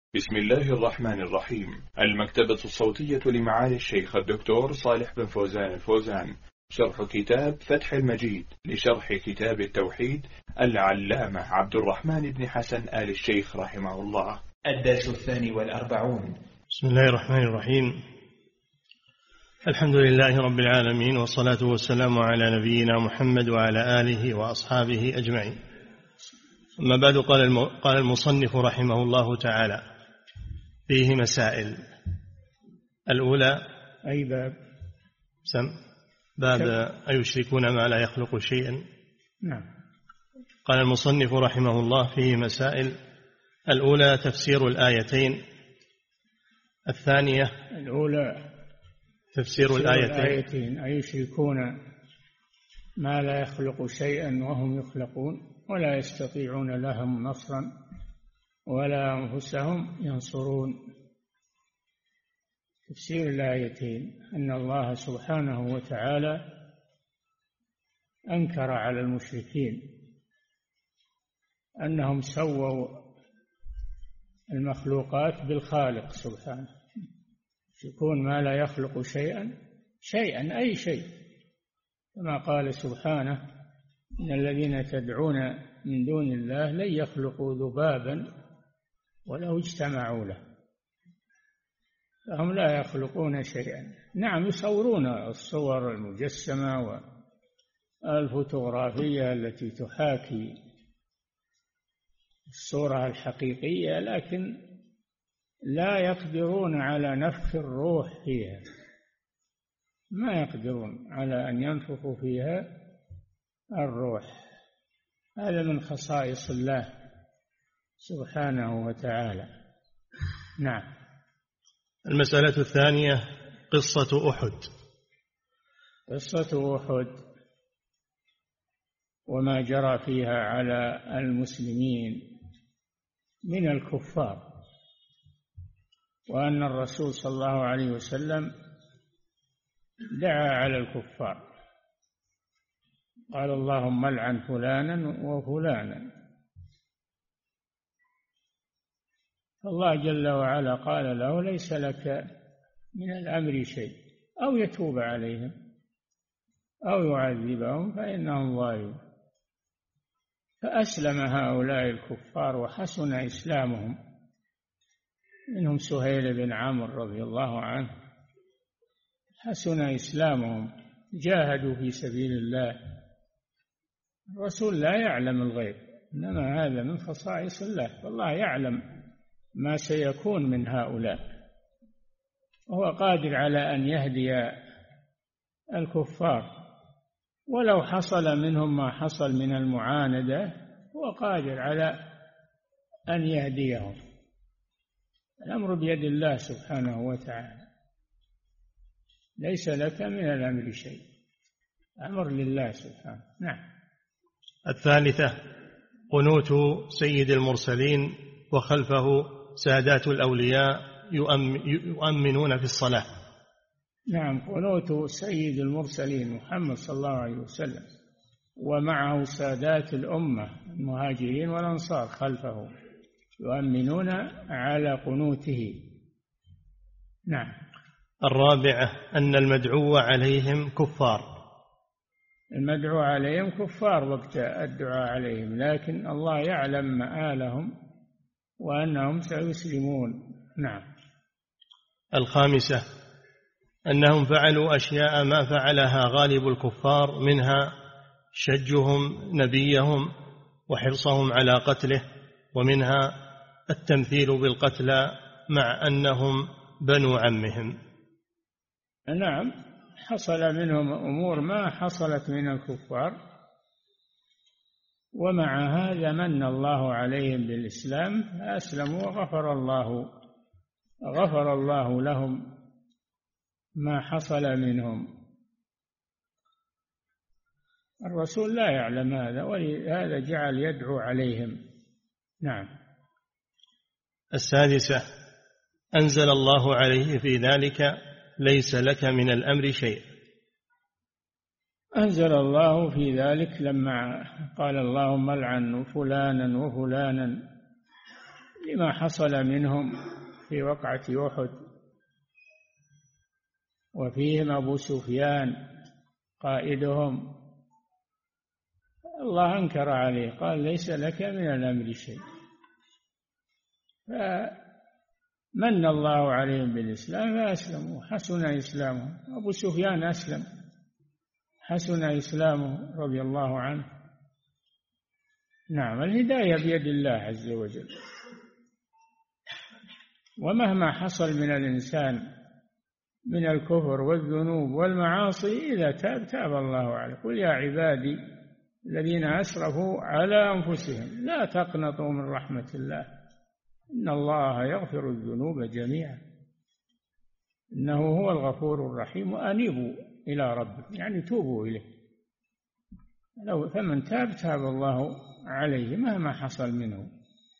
بسم الله الرحمن الرحيم. المكتبة الصوتية لمعالي الشيخ الدكتور صالح بن فوزان الفوزان، شرح كتاب فتح المجيد لشرح كتاب التوحيد العلامة عبد الرحمن بن حسن آل الشيخ رحمه الله. الدرس 42. بسم الله الرحمن الرحيم. الحمد لله رب العالمين، والصلاة والسلام على نبينا محمد وعلى آله وأصحابه أجمعين. أما بعد، قال المصنف رحمه الله تعالى: فيه مسائل. الأولى أي باب؟ باب أيشركون ما لا يخلق شيئا. نعم. قال المصنف رحمه الله: فيه مسائل. الأولى تفسير الآيتين. الثانية الأولى تفسير الآيتين. أيشركون ما لا يخلق شيئا وهم يخلقون ولا يستطيعون لهم نصرا ولا أنفسهم ينصرون. تفسير الآيتين أن الله سبحانه وتعالى أنكر على المشركين أنهم سووا المخلوقات بالخالق سبحانه، يشركون ما لا يخلق شيئا أي شيء، كما قال سبحانه: إن الذين تدعون من دون الله لن يخلقوا ذبابا ولو اجتمعوا له، فهم لا يخلقون شيئا. نعم، يصورون الصور المجسمة والفوتوغرافية التي تحاكي الصورة الحقيقية، لكن لا يقدرون على نفخ الروح فيها، ما يقدرون على أن ينفخوا فيها الروح. هذا من خصائص الله سبحانه وتعالى. نعم. المسألة الثانية قصة أحد. قصة أحد وما جرى فيها على المسلمين من الكفار، وأن الرسول صلى الله عليه وسلم دعا على الكفار، قال: اللهم العن فلانا وفلانا. الله جل وعلا قال له: ليس لك من الأمر شيء، أو يتوب عليهم أو يعذبهم فإنهم ظالمون. فأسلم هؤلاء الكفار وحسن إسلامهم، منهم سهيل بن عمرو رضي الله عنه، حسن إسلامهم، جاهدوا في سبيل الله. الرسول لا يعلم الغيب، إنما هذا من خصائص الله، فالله يعلم ما سيكون من هؤلاء، وهو قادر على أن يهدي الكفار، ولو حصل منهم ما حصل من المعاندة هو قادر على أن يهديهم. الأمر بيد الله سبحانه وتعالى، ليس لك من الأمر شيء، أمر لله سبحانه. نعم. الثالثة قنوت سيد المرسلين وخلفه سادات الأولياء يؤمنون في الصلاة. نعم، قنوت سيد المرسلين محمد صلى الله عليه وسلم ومعه سادات الأمة المهاجرين والأنصار خلفه يؤمنون على قنوته. نعم. الرابعة أن المدعو عليهم كفار. المدعو عليهم كفار وقت الدعاء عليهم، لكن الله يعلم مآلهم وأنهم سيسلمون. نعم. الخامسة أنهم فعلوا أشياء ما فعلها غالب الكفار، منها شجهم نبيهم وحرصهم على قتله، ومنها التمثيل بالقتلى مع أنهم بنو عمهم. نعم، حصل منهم أمور ما حصلت من الكفار، ومع هذا من الله عليهم بالإسلام فأسلموا وغفر الله لهم ما حصل منهم. الرسول لا يعلم هذا، ولهذا جعل يدعو عليهم. نعم. السادسة أنزل الله عليه في ذلك: ليس لك من الأمر شيء. أنزل الله في ذلك لما قال: اللهم العن فلانا وفلانا، لما حصل منهم في وقعة أحد، وفيهم أبو سفيان قائدهم، الله أنكر عليه قال ليس لك من الأمر شيء، فمن الله عليهم بالإسلام فأسلموا، حسن إسلامهم. أبو سفيان أسلم، حسن إسلامه رضي الله عنه. نعم، الهداية بيد الله عز وجل، ومهما حصل من الإنسان من الكفر والذنوب والمعاصي إذا تاب الله عليه. قل يا عبادي الذين أسرفوا على أنفسهم لا تقنطوا من رحمة الله إن الله يغفر الذنوب جميعا إنه هو الغفور الرحيم، وأنيبوا إلى ربكم يعني توبوا إليه. فمن تاب الله عليه مهما حصل منه.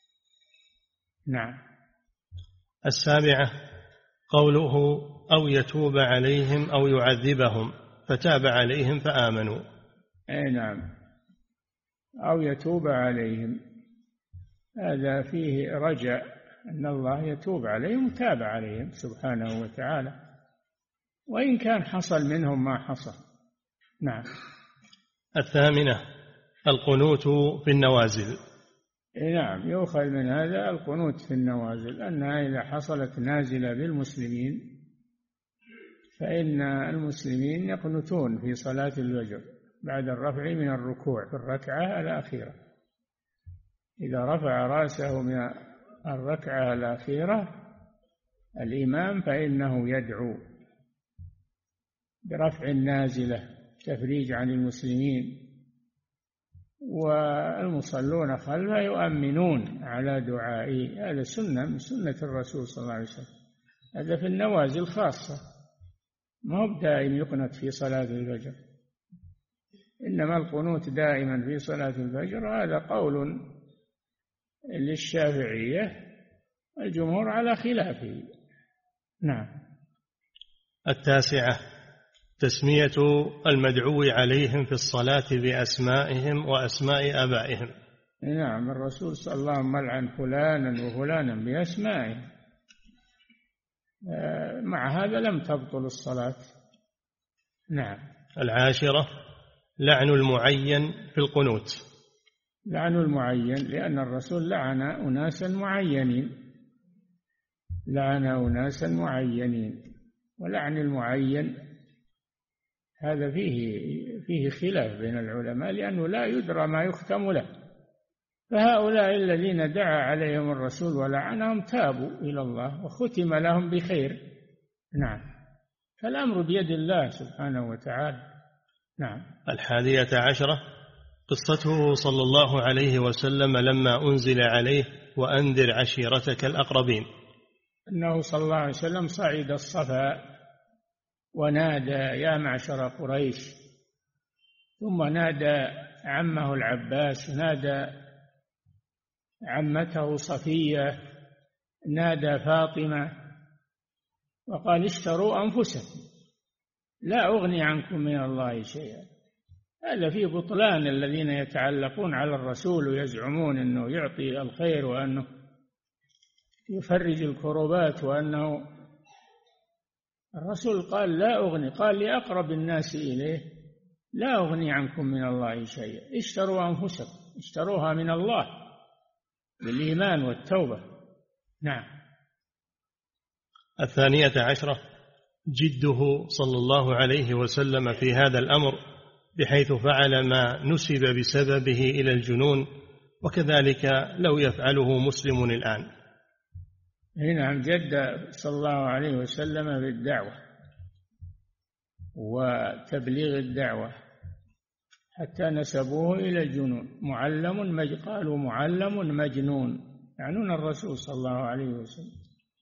نعم. السابعة قوله أو يتوب عليهم أو يعذبهم فتاب عليهم فآمنوا. أي نعم، أو يتوب عليهم، هذا فيه رجاء أن الله يتوب عليهم وتاب عليهم سبحانه وتعالى، وإن كان حصل منهم ما حصل. نعم. الثامنة القنوت في النوازل. نعم، يؤخذ من هذا القنوت في النوازل، أنها إذا حصلت نازلة بالمسلمين فإن المسلمين يقنتون في صلاة الفجر بعد الرفع من الركوع في الركعة الأخيرة. إذا رفع رأسه من الركعة الأخيرة الإمام فإنه يدعو برفع النازلة تفريج عن المسلمين، والمصلون خلفه يؤمنون على دعائه. هذا سنة من سنة الرسول صلى الله عليه وسلم، هذا في النوازل خاصة، ما هو دائم يقنت في صلاة الفجر، إنما القنوت دائما في صلاة الفجر. هذا قول للشافعية، الجمهور على خلافه. نعم. التاسعة تسمية المدعو عليهم في الصلاة بأسمائهم وأسماء آبائهم. نعم، الرسول صلى الله عليه وسلم ملعن فلانا وفلانا بأسمائهم، مع هذا لم تبطل الصلاة. نعم. العاشرة لعن المعين في القنوت. لعن المعين لأن الرسول لعن أناسا معينين، لعن أناسا معينين، ولعن المعين هذا فيه خلاف بين العلماء، لأنه لا يدرى ما يختم له، فهؤلاء الذين دعا عليهم الرسول ولعنهم تابوا إلى الله وختم لهم بخير. نعم، فالأمر بيد الله سبحانه وتعالى. نعم. الحادية عشرة قصته صلى الله عليه وسلم لما أنزل عليه وأنذر عشيرتك الأقربين. أنه صلى الله عليه وسلم صعد الصفا ونادى يا معشر قريش، ثم نادى عمه العباس، نادى عمته صفية، نادى فاطمة، وقال اشتروا أنفسكم لا أغني عنكم من الله شيئا. هذا فيه بطلان الذين يتعلقون على الرسول ويزعمون أنه يعطي الخير وأنه يفرج الكروبات، وأنه الرسول قال لا أغني، قال لأقرب الناس إليه لا أغني عنكم من الله شيئا، اشتروا أنفسكم، اشتروها من الله بالإيمان والتوبة. نعم. الثانية عشرة جده صلى الله عليه وسلم في هذا الأمر، بحيث فعل ما نسب بسببه إلى الجنون، وكذلك لو يفعله مسلم الآن. نعم، جد صلى الله عليه وسلم بالدعوة وتبليغ الدعوة حتى نسبوه إلى الجنون. قالوا معلم مجنون، يعنون الرسول صلى الله عليه وسلم.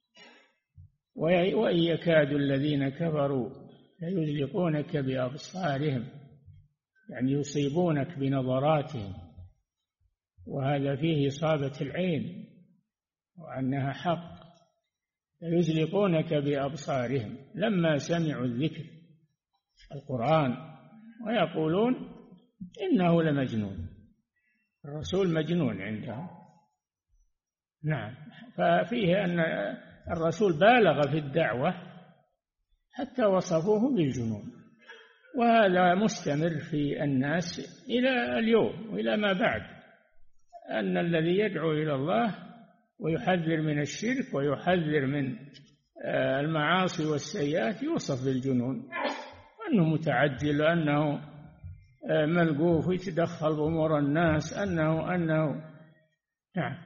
وإن يكاد الذين كفروا ليزلقونك بأبصارهم، يعني يصيبونك بنظراتهم، وهذا فيه إصابة العين وأنها حق. يزلقونك بأبصارهم لما سمعوا الذكر القرآن ويقولون إنه لمجنون. الرسول مجنون عندهم. نعم. ففيه أن الرسول بالغ في الدعوة حتى وصفوه بالجنون، وهذا مستمر في الناس إلى اليوم وإلى ما بعد، أن الذي يدعو إلى الله ويحذر من الشرك ويحذر من المعاصي والسيئات يوصف بالجنون، أنه متعجل، أنه ملقوف يتدخل بأمور الناس، أنه نعم.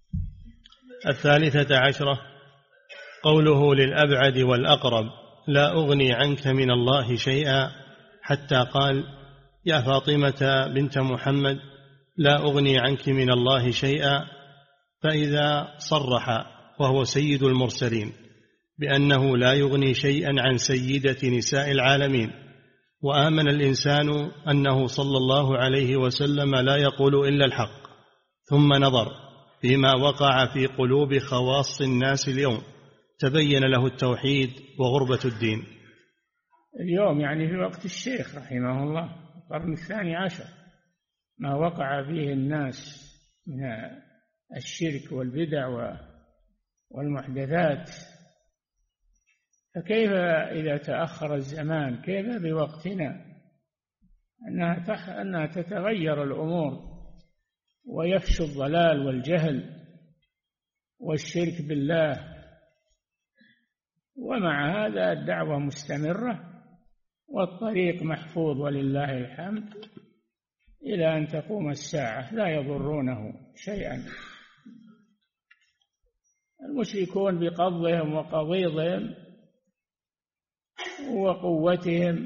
13 قوله للأبعد والأقرب لا أغني عنك من الله شيئا، حتى قال يا فاطمة بنت محمد لا أغني عنك من الله شيئا. فإذا صرح وهو سيد المرسلين بأنه لا يغني شيئا عن سيدة نساء العالمين، وآمن الإنسان أنه صلى الله عليه وسلم لا يقول إلا الحق، ثم نظر فيما وقع في قلوب خواص الناس اليوم، تبين له التوحيد وغربة الدين. اليوم يعني في وقت الشيخ رحمه الله القرن 12، ما وقع فيه الناس من الشرك والبدع والمحدثات، فكيف إذا تأخر الزمان؟ كيف بوقتنا أنها تتغير الأمور ويفشو الضلال والجهل والشرك بالله، ومع هذا الدعوة مستمرة والطريق محفوظ ولله الحمد إلى أن تقوم الساعة، لا يضرونه شيئا. المشركون بقبضهم وقضيضهم وقوتهم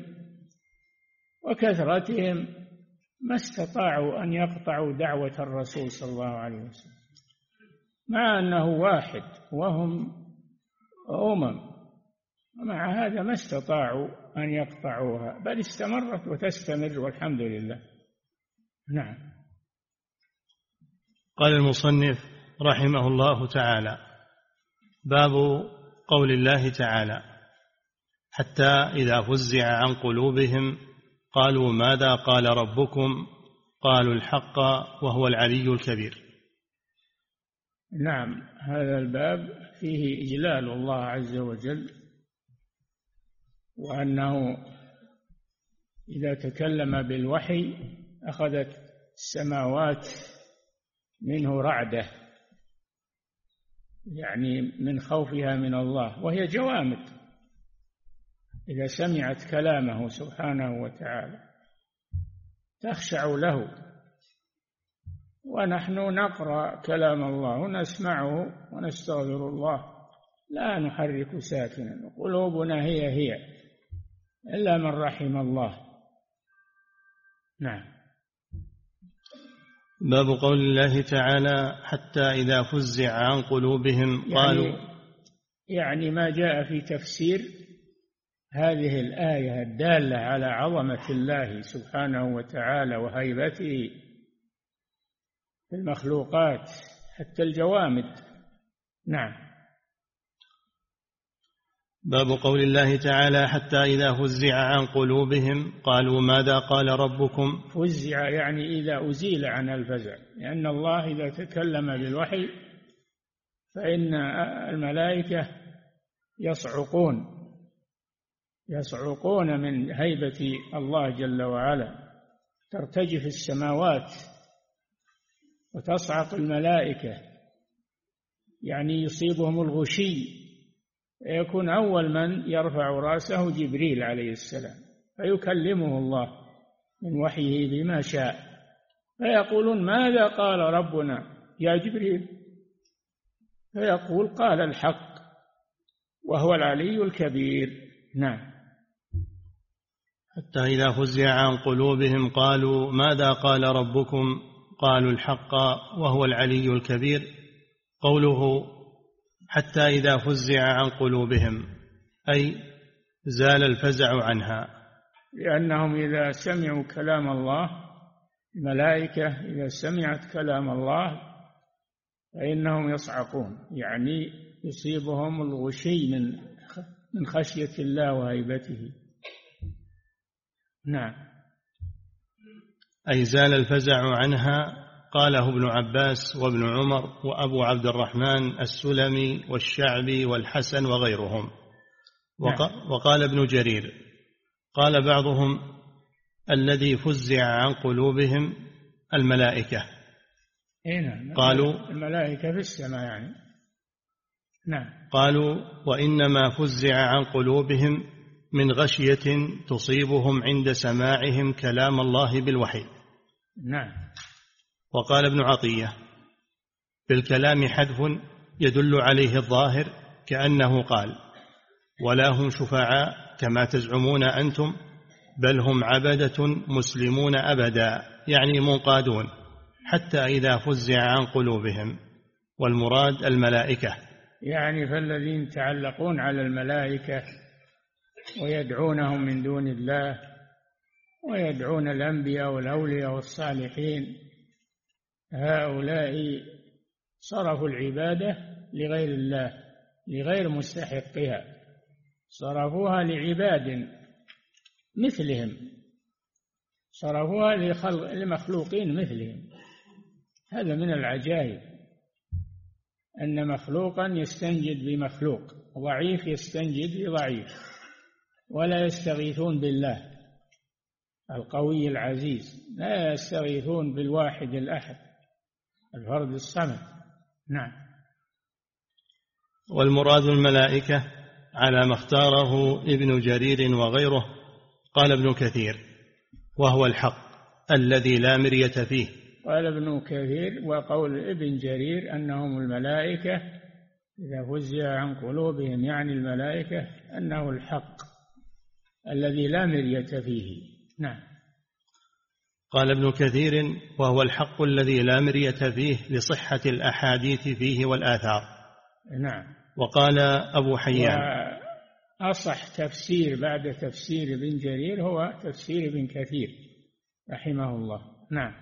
وكثرتهم ما استطاعوا أن يقطعوا دعوة الرسول صلى الله عليه وسلم، مع أنه واحد وهم ومع هذا ما استطاعوا أن يقطعوها، بل استمرت وتستمر والحمد لله. نعم. قال المصنف رحمه الله تعالى: باب قول الله تعالى: حتى إذا فزع عن قلوبهم قالوا ماذا قال ربكم قالوا الحق وهو العلي الكبير. نعم، هذا الباب فيه إجلال الله عز وجل، وأنه إذا تكلم بالوحي أخذت السماوات منه رعدة، يعني من خوفها من الله، وهي جوامد إذا سمعت كلامه سبحانه وتعالى تخشع له. ونحن نقرأ كلام الله ونسمعه ونستغفر الله، لا نحرك ساكنا، قلوبنا هي إلا من رحم الله. نعم. باب قول الله تعالى: حتى إذا فزع عن قلوبهم قالوا، يعني ما جاء في تفسير هذه الآية الدالة على عظمة الله سبحانه وتعالى وهيبته في المخلوقات حتى الجوامد. نعم. باب قول الله تعالى: حتى إذا فزع عن قلوبهم قالوا ماذا قال ربكم. فزع يعني إذا أزيل عن الفزع، لأن الله إذا تكلم بالوحي فإن الملائكة يصعقون من هيبة الله جل وعلا، ترتجف السماوات وتصعق الملائكة، يعني يصيبهم الغشي، يكون أول من يرفع رأسه جبريل عليه السلام، فيكلمه الله من وحيه بما شاء، فيقولون ماذا قال ربنا يا جبريل؟ فيقول قال الحق وهو العلي الكبير. نعم. حتى إذا فزع عن قلوبهم قالوا ماذا قال ربكم قالوا الحق وهو العلي الكبير. قوله حتى إذا فزع عن قلوبهم أي زال الفزع عنها، لأنهم إذا سمعوا كلام الله، الملائكة إذا سمعت كلام الله فإنهم يصعقون، يعني يصيبهم الغشي من خشية الله وهيبته. نعم. أي زال الفزع عنها. قاله ابن عباس وابن عمر وأبو عبد الرحمن السلمي والشعبي والحسن وغيرهم. وقال ابن جرير قال بعضهم الذي فزع عن قلوبهم الملائكة. قالوا الملائكة في السماء يعني. نعم. قالوا وإنما فزع عن قلوبهم من غشية تصيبهم عند سماعهم كلام الله بالوحي. نعم. وقال ابن عطية بالكلام حذف يدل عليه الظاهر كأنه قال ولا هم شفعاء كما تزعمون أنتم بل هم عبدة مسلمون أبدا، يعني منقادون حتى إذا فزع عن قلوبهم، والمراد الملائكة. يعني فالذين يتعلقون على الملائكة ويدعونهم من دون الله ويدعون الأنبياء والأولياء والصالحين، هؤلاء صرفوا العبادة لغير الله، لغير مستحقها، صرفوها لعباد مثلهم، صرفوها لمخلوقين مثلهم. هذا من العجائب أن مخلوقا يستنجد بمخلوق، ضعيف يستنجد بضعيف، ولا يستغيثون بالله القوي العزيز، لا يستغيثون بالواحد الأحد الفرد الصمد. نعم. والمراد الملائكة على ما اختاره ابن جرير وغيره. قال ابن كثير وهو الحق الذي لا مرية فيه. قال ابن كثير وقول ابن جرير أنهم الملائكة إذا فزع عن قلوبهم، يعني الملائكة أنه الحق الذي لا مرية فيه. نعم. قال ابن كثير وهو الحق الذي لا مرية فيه لصحة الأحاديث فيه والآثار. نعم. وقال أبو حيان أصح تفسير بعد تفسير ابن جرير هو تفسير ابن كثير رحمه الله. نعم.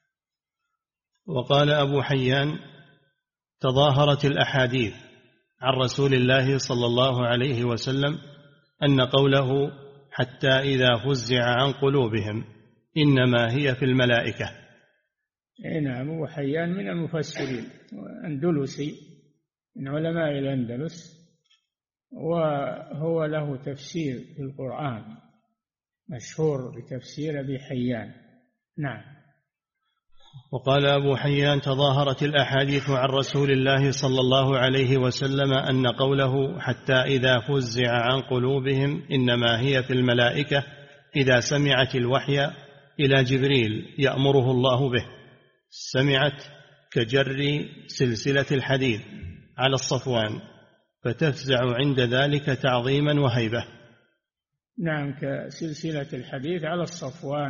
وقال أبو حيان تظاهرت الأحاديث عن رسول الله صلى الله عليه وسلم أن قوله حتى إذا فزع عن قلوبهم إنما هي في الملائكة. نعم. أبو حيان من المفسرين، أندلسي من علماء الأندلس، وهو له تفسير في القرآن مشهور بتفسير أبي حيان. نعم. وقال أبو حيان تظاهرت الأحاديث عن رسول الله صلى الله عليه وسلم أن قوله حتى إذا فزع عن قلوبهم إنما هي في الملائكة إذا سمعت الوحي إلى جبريل يأمره الله به، سمعت كجر سلسلة الحديد على الصفوان فتفزع عند ذلك تعظيما وهيبة. نعم. كسلسلة الحديد على الصفوان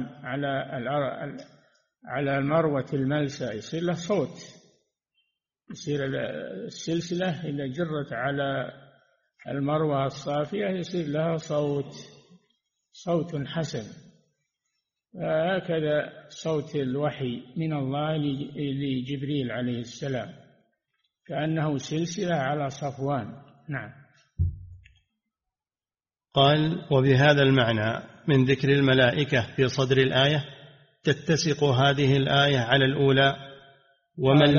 على المروة الملسى يصير له صوت، يصير السلسلة إذا جرت على المروة الصافية يصير لها صوت حسن. هكذا صوت الوحي من الله لجبريل عليه السلام كأنه سلسلة على صفوان. نعم. قال وبهذا المعنى من ذكر الملائكة في صدر الآية تتسق هذه الآية على الأولى. ومن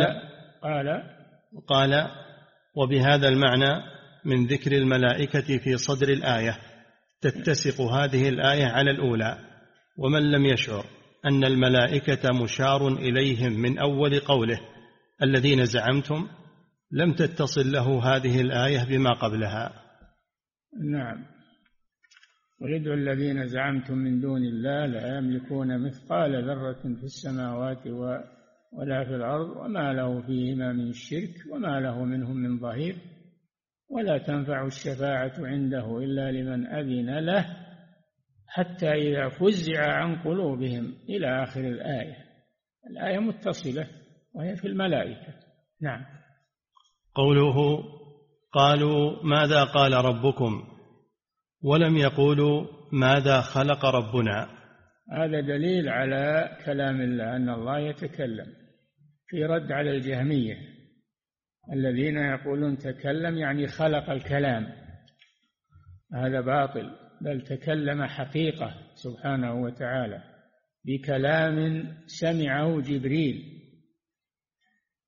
قال وبهذا المعنى من ذكر الملائكة في صدر الآية تتسق هذه الآية على الأولى. ومن لم يشعر أن الملائكة مشار إليهم من أول قوله الذين زعمتم لم تتصل له هذه الآية بما قبلها. نعم. ويدعو الذين زعمتم من دون الله لا يملكون مثقال ذرة في السماوات ولا في الأرض وما له فيهما من شرك وما له منهم من ظهير ولا تنفع الشفاعة عنده إلا لمن أذن له حتى إذا فزع عن قلوبهم إلى آخر الآية متصلة وهي في الملائكة. نعم. قوله قالوا ماذا قال ربكم ولم يقولوا ماذا خلق ربنا، هذا دليل على كلام الله أن الله يتكلم، في رد على الجهمية الذين يقولون تكلم يعني خلق الكلام، هذا باطل، بل تكلم حقيقة سبحانه وتعالى بكلام سمعه جبريل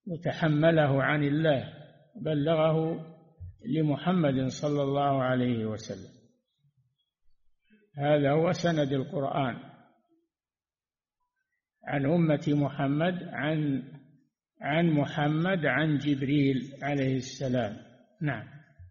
وتحمله عن الله، بلغه لمحمد صلى الله عليه وسلم. هذا هو سند القرآن عن أمة محمد، عن محمد عن جبريل عليه السلام. نعم.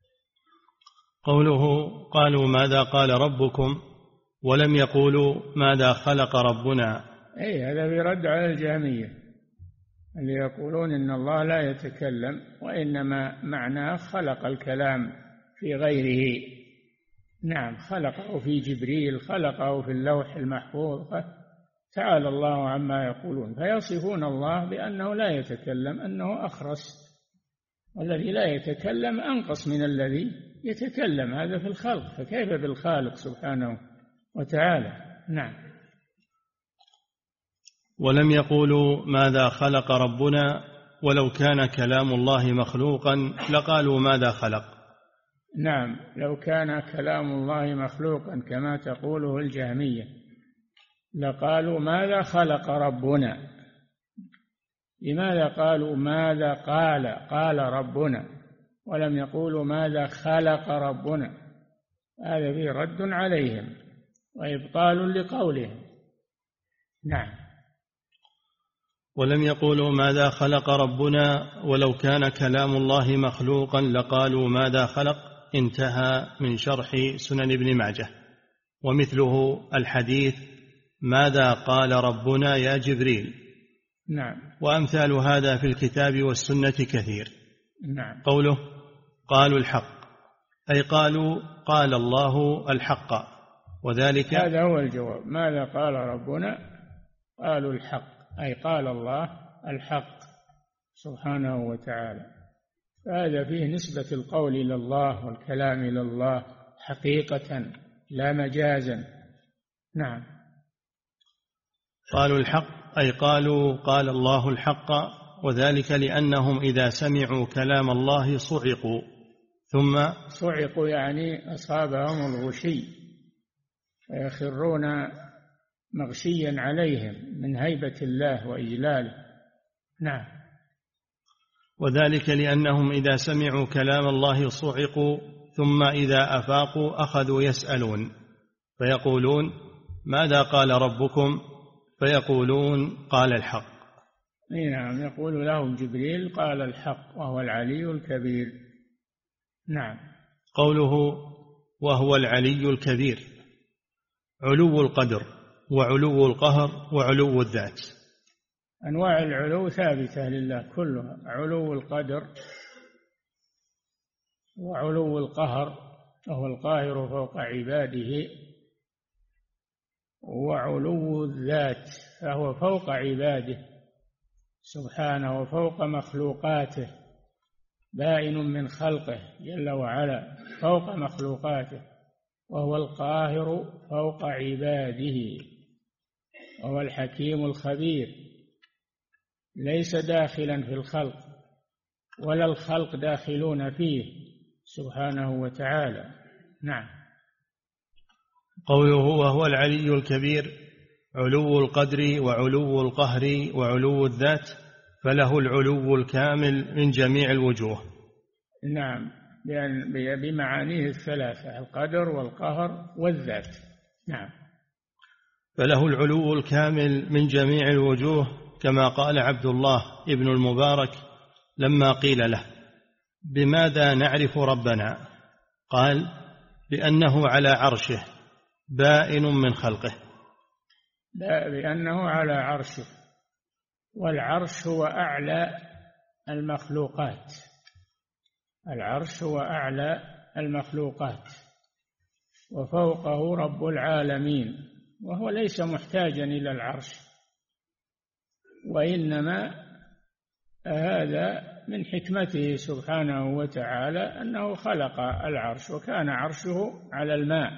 قوله قالوا ماذا قال ربكم ولم يقولوا ماذا خلق ربنا، هذا برد على الجهمية اللي يقولون إن الله لا يتكلم، وإنما معناه خلق الكلام في غيره. نعم، خلقه في جبريل، خلقه في اللوح المحفوظ. تعالى الله عما يقولون، فيصفون الله بأنه لا يتكلم، أنه أخرس، والذي لا يتكلم أنقص من الذي يتكلم. هذا في الخلق، فكيف بالخالق سبحانه وتعالى. نعم. ولم يقولوا ماذا خلق ربنا، ولو كان كلام الله مخلوقا لقالوا ماذا خلق. نعم، لو كان كلام الله مخلوقا كما تقوله الجهمية لقالوا ماذا خلق ربنا. لماذا قالوا ماذا قال ربنا ولم يقولوا ماذا خلق ربنا؟ هذا فيه رد عليهم وإبطال لقولهم. نعم. ولم يقولوا ماذا خلق ربنا، ولو كان كلام الله مخلوقا لقالوا ماذا خلق. انتهى من شرح سنن ابن ماجه. ومثله الحديث ماذا قال ربنا يا جبريل. نعم. وأمثال هذا في الكتاب والسنة كثير. نعم. قوله قالوا الحق، أي قالوا قال الله الحق، وذلك هذا هو الجواب. ماذا قال ربنا؟ قالوا الحق، أي قال الله الحق سبحانه وتعالى. فهذا فيه نسبة القول إلى الله والكلام إلى الله حقيقة لا مجازا. نعم. قالوا الحق، أي قالوا قال الله الحق، وذلك لأنهم إذا سمعوا كلام الله صعقوا. ثم صعقوا يعني أصابهم الغشي، فيخرون مغشيا عليهم من هيبة الله وإجلاله. نعم. وذلك لأنهم إذا سمعوا كلام الله صعقوا، ثم إذا أفاقوا أخذوا يسألون فيقولون ماذا قال ربكم؟ فيقولون قال الحق. نعم، يقول لهم جبريل قال الحق وهو العلي الكبير. نعم. قوله وهو العلي الكبير، علو القدر وعلو القهر وعلو الذات. أنواع العلو ثابتة لله كلها، علو القدر وعلو القهر وهو القاهر فوق عباده، وعلو الذات فهو فوق عباده سبحانه وفوق مخلوقاته، بائن من خلقه جل وعلا فوق مخلوقاته، وهو القاهر فوق عباده، وهو الحكيم الخبير، ليس داخلا في الخلق ولا الخلق داخلون فيه سبحانه وتعالى. نعم. قوله وهو العلي الكبير، علو القدر وعلو القهر وعلو الذات، فله العلو الكامل من جميع الوجوه. نعم، بمعانيه الثلاثة، القدر والقهر والذات. نعم. فله العلو الكامل من جميع الوجوه، كما قال عبد الله ابن المبارك لما قيل له بماذا نعرف ربنا؟ قال بأنه على عرشه بائن من خلقه. بأنه على عرشه، والعرش هو أعلى المخلوقات، العرش هو أعلى المخلوقات، وفوقه رب العالمين، وهو ليس محتاجا إلى العرش، وإنما هذا من حكمته سبحانه وتعالى أنه خلق العرش، وكان عرشه على الماء،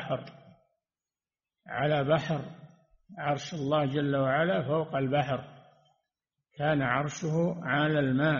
على بحر، عرش الله جل وعلا فوق البحر، كان عرشه على الماء،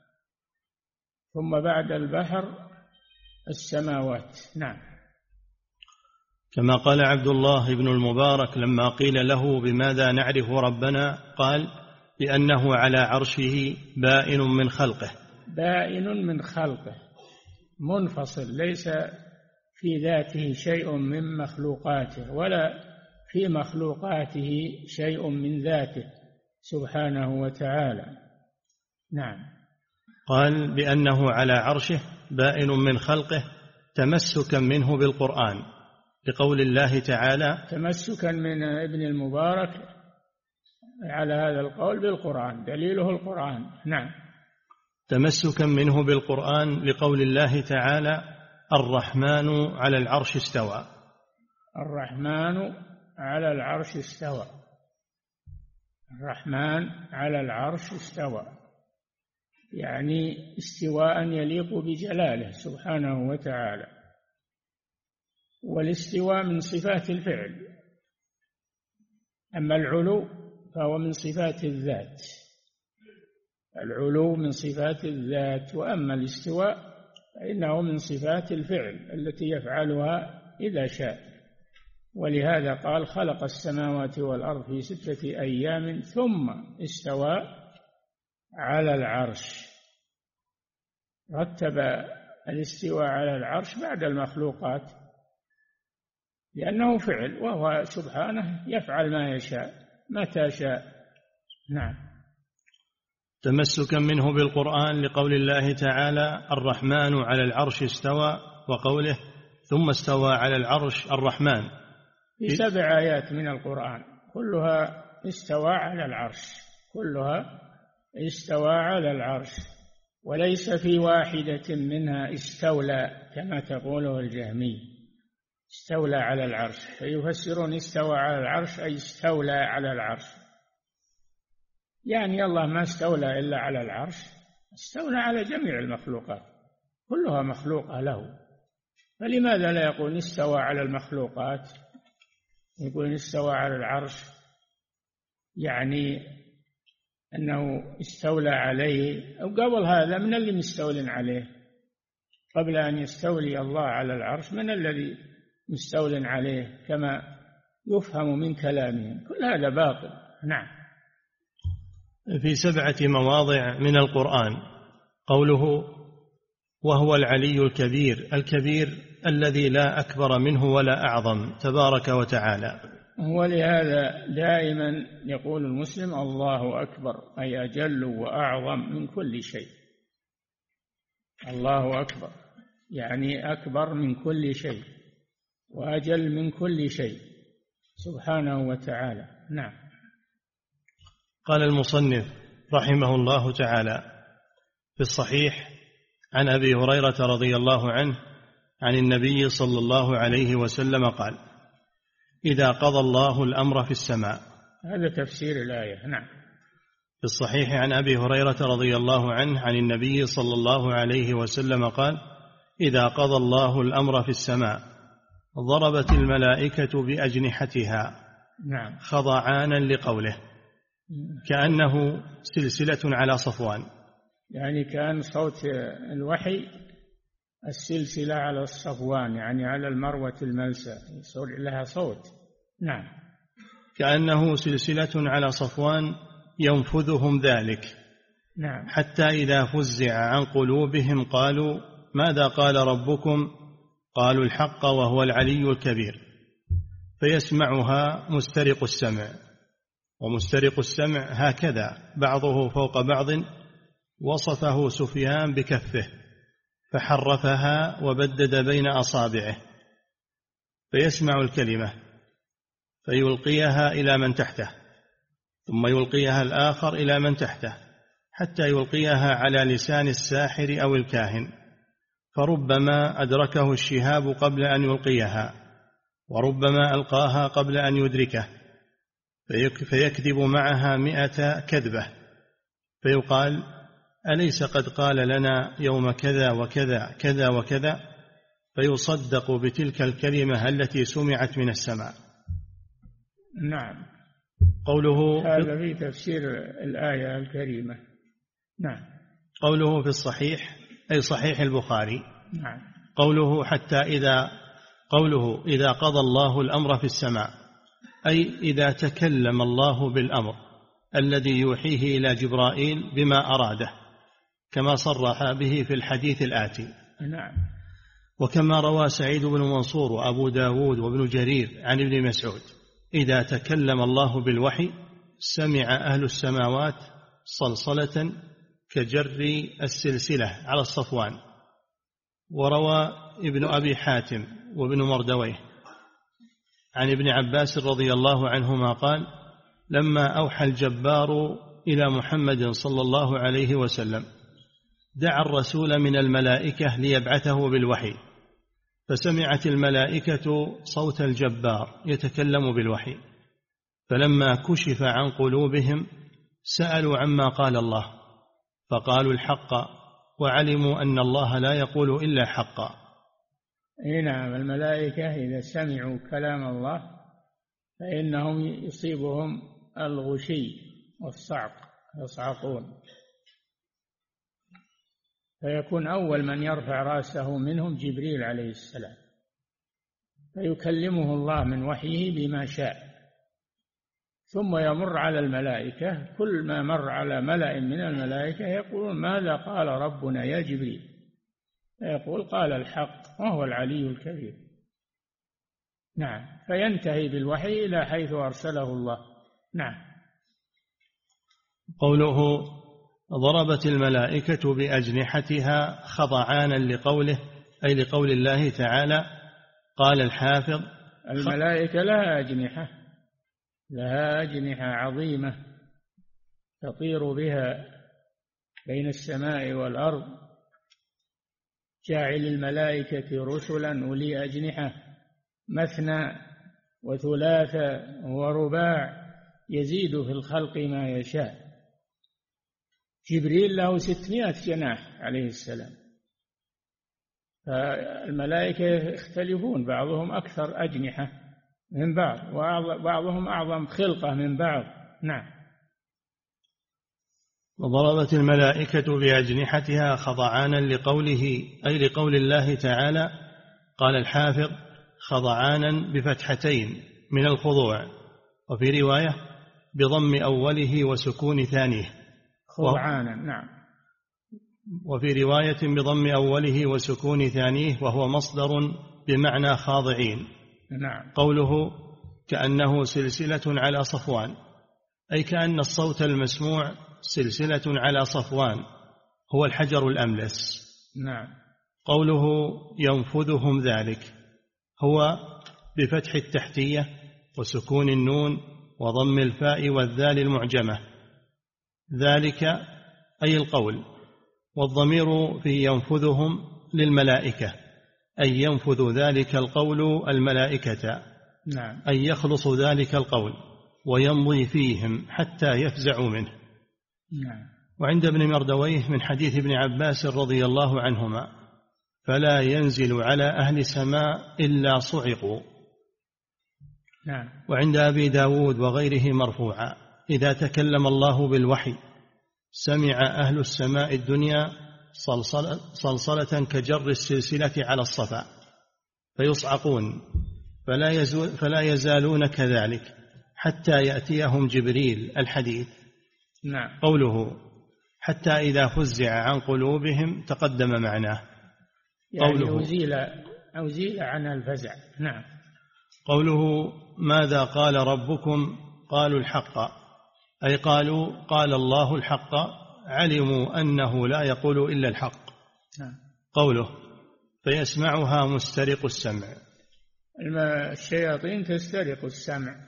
ثم بعد البحر السماوات. نعم. كما قال عبد الله بن المبارك لما قيل له بماذا نعرف ربنا؟ قال بأنه على عرشه بائن من خلقه. بائن من خلقه، منفصل، ليس في ذاته شيء من مخلوقاته ولا في مخلوقاته شيء من ذاته سبحانه وتعالى. نعم. قال بأنه على عرشه بائن من خلقه تمسكا منه بالقرآن، لقول الله تعالى. تمسكا من ابن المبارك على هذا القول بالقرآن، دليله القرآن. نعم. تمسكا منه بالقرآن لقول الله تعالى: الرحمن على العرش استوى. الرحمن على العرش استوى. الرحمن على العرش استوى، يعني استواء يليق بجلاله سبحانه وتعالى. والاستواء من صفات الفعل، أما العلو فهو من صفات الذات. العلو من صفات الذات، وأما الاستواء فإنه من صفات الفعل التي يفعلها إذا شاء. ولهذا قال: خلق السماوات والأرض في 6 أيام ثم استوى على العرش. رتب الاستواء على العرش بعد المخلوقات، لأنه فعل، وهو سبحانه يفعل ما يشاء متى شاء. نعم. تمسكا منه بالقرآن لقول الله تعالى: الرحمن على العرش استوى، وقوله: ثم استوى على العرش الرحمن. في 7 آيات من القرآن كلها استوى على العرش، كلها استوى على العرش، وليس في واحدة منها استولى كما تقوله الجهمي، استولى على العرش. فيفسرون استوى على العرش أي استولى على العرش، يعني الله ما استولى إلا على العرش، استولى على جميع المخلوقات، كلها مخلوقة له. فلماذا لا يقول استوى على المخلوقات، يقول استوى على العرش، يعني أنه استولى عليه. أو قبل هذا من اللي مستول عليه؟ قبل أن يستولي الله على العرش من الذي مستول عليه كما يفهم من كلامهم؟ كل هذا باطل. نعم. في 7 مواضع من القرآن قوله: وهو العلي الكبير. الكبير الذي لا أكبر منه ولا أعظم تبارك وتعالى. ولهذا دائما يقول المسلم: الله أكبر، أي أجل وأعظم من كل شيء. الله أكبر يعني أكبر من كل شيء وأجل من كل شيء سبحانه وتعالى. نعم. قال المصنف رحمه الله تعالى: في الصحيح عن أبي هريرة رضي الله عنه عن النبي صلى الله عليه وسلم قال: إذا قضى الله الأمر في السماء. هذا تفسير الآية. نعم. في الصحيح عن أبي هريرة رضي الله عنه عن النبي صلى الله عليه وسلم قال: إذا قضى الله الأمر في السماء ضربت الملائكة بأجنحتها. نعم. خضعانا لقوله، كأنه سلسلة على صفوان. يعني كان صوت الوحي السلسلة على الصفوان، يعني على المروة الملسى لها صوت. نعم. كأنه سلسلة على صفوان ينفذهم ذلك. نعم. حتى إذا فزع عن قلوبهم قالوا: ماذا قال ربكم؟ قالوا: الحق وهو العلي الكبير. فيسمعها مسترق السمع. ومسترق السمع هكذا بعضه فوق بعض، وصفه سفيان بكفه فحرفها وبدد بين أصابعه، فيسمع الكلمة فيلقيها إلى من تحته، ثم يلقيها الآخر إلى من تحته، حتى يلقيها على لسان الساحر أو الكاهن، فربما أدركه الشهاب قبل أن يلقيها، وربما ألقاها قبل أن يدركه، فيكذب معها 100 كذبة، فيقال: أليس قد قال لنا يوم كذا وكذا كذا وكذا؟ فيصدق بتلك الكلمة التي سمعت من السماء. نعم. قوله هذا في تفسير الآية الكريمة. نعم. قوله في الصحيح أي صحيح البخاري. نعم. قوله إذا قضى الله الأمر في السماء، أي إذا تكلم الله بالأمر، الذي يوحيه إلى جبرائيل بما أراده، كما صرح به في الحديث الآتي. نعم. وكما روى سعيد بن منصور وأبو داود وابن جرير عن ابن مسعود: إذا تكلم الله بالوحي سمع أهل السماوات صلصلة كجر السلسلة على الصفوان. وروى ابن أبي حاتم وابن مردويه عن ابن عباس رضي الله عنهما قال: لما أوحى الجبار إلى محمد صلى الله عليه وسلم دعا الرسول من الملائكة ليبعثه بالوحي، فسمعت الملائكة صوت الجبار يتكلم بالوحي، فلما كشف عن قلوبهم سألوا عما قال الله، فقالوا الحق، وعلموا أن الله لا يقول إلا حقا. نعم. الملائكة إذا سمعوا كلام الله فإنهم يصيبهم الغشي والصعق، يصعقون، فيكون أول من يرفع رأسه منهم جبريل عليه السلام، فيكلمه الله من وحيه بما شاء، ثم يمر على الملائكة. كل ما مر على ملأ من الملائكة يقولون: ماذا قال ربنا يا جبريل؟ فيقول: قال الحق وهو العلي الكبير. نعم. فينتهي بالوحي إلى حيث أرسله الله. نعم. قوله: ضربت الملائكة بأجنحتها خضعانا لقوله، أي لقول الله تعالى. قال الحافظ: الملائكة لها أجنحة، لها أجنحة عظيمة تطير بها بين السماء والأرض. جاعل الملائكة رسلا أولي أجنحة مثنى وثلاث ورباع يزيد في الخلق ما يشاء. جبريل له 600 جناح عليه السلام. فالملائكة يختلفون، بعضهم أكثر أجنحة من بعض، وبعضهم أعظم خلقة من بعض. نعم. وضربت الملائكة بأجنحتها خضعانا لقوله، أي لقول الله تعالى. قال الحافظ: خضعانا بفتحتين من الخضوع، وفي رواية بضم أوله وسكون ثانيه. خضعانا. نعم. وفي رواية بضم أوله وسكون ثانيه، وهو مصدر بمعنى خاضعين. نعم. قوله: كأنه سلسلة على صفوان، أي كأن الصوت المسموع سلسلة على صفوان، هو الحجر الأملس. نعم. قوله: ينفذهم ذلك، هو بفتح التحتية وسكون النون وضم الفاء والذال المعجمة. ذلك أي القول، والضمير في ينفذهم للملائكة، أي ينفذ ذلك القول الملائكة. نعم. أي يخلص ذلك القول ويمضي فيهم حتى يفزعوا منه. نعم. وعند ابن مردويه من حديث ابن عباس رضي الله عنهما: فلا ينزل على أهل سماء إلا صعقوا. نعم. وعند أبي داود وغيره مرفوعا: إذا تكلم الله بالوحي سمع أهل السماء الدنيا صلصلة كجر السلسلة على الصفا، فيصعقون فلا يزالون كذلك حتى يأتيهم جبريل. الحديث. نعم. قوله: حتى إذا فزع عن قلوبهم تقدم معناه. يعني أزيل عن الفزع. نعم. قوله: ماذا قال ربكم؟ قالوا الحق، أي قالوا قال الله الحق، علموا أنه لا يقول إلا الحق. نعم. قوله: فيسمعها مسترق السمع. الشياطين تسترق السمع،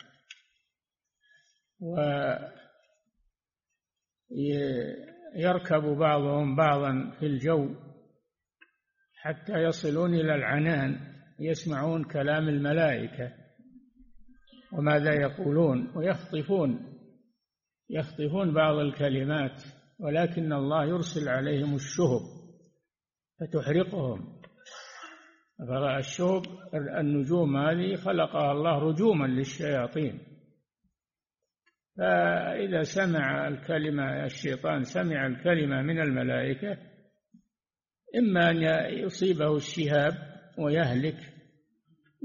ويركب بعضهم بعضا في الجو حتى يصلون إلى العنان، يسمعون كلام الملائكة وماذا يقولون، ويخطفون بعض الكلمات، ولكن الله يرسل عليهم الشهب فتحرقهم. فالشهب النجوم هذه خلقها الله رجوما للشياطين، فإذا سمع الكلمة، الشيطان سمع الكلمة من الملائكة، إما أن يصيبه الشهاب ويهلك،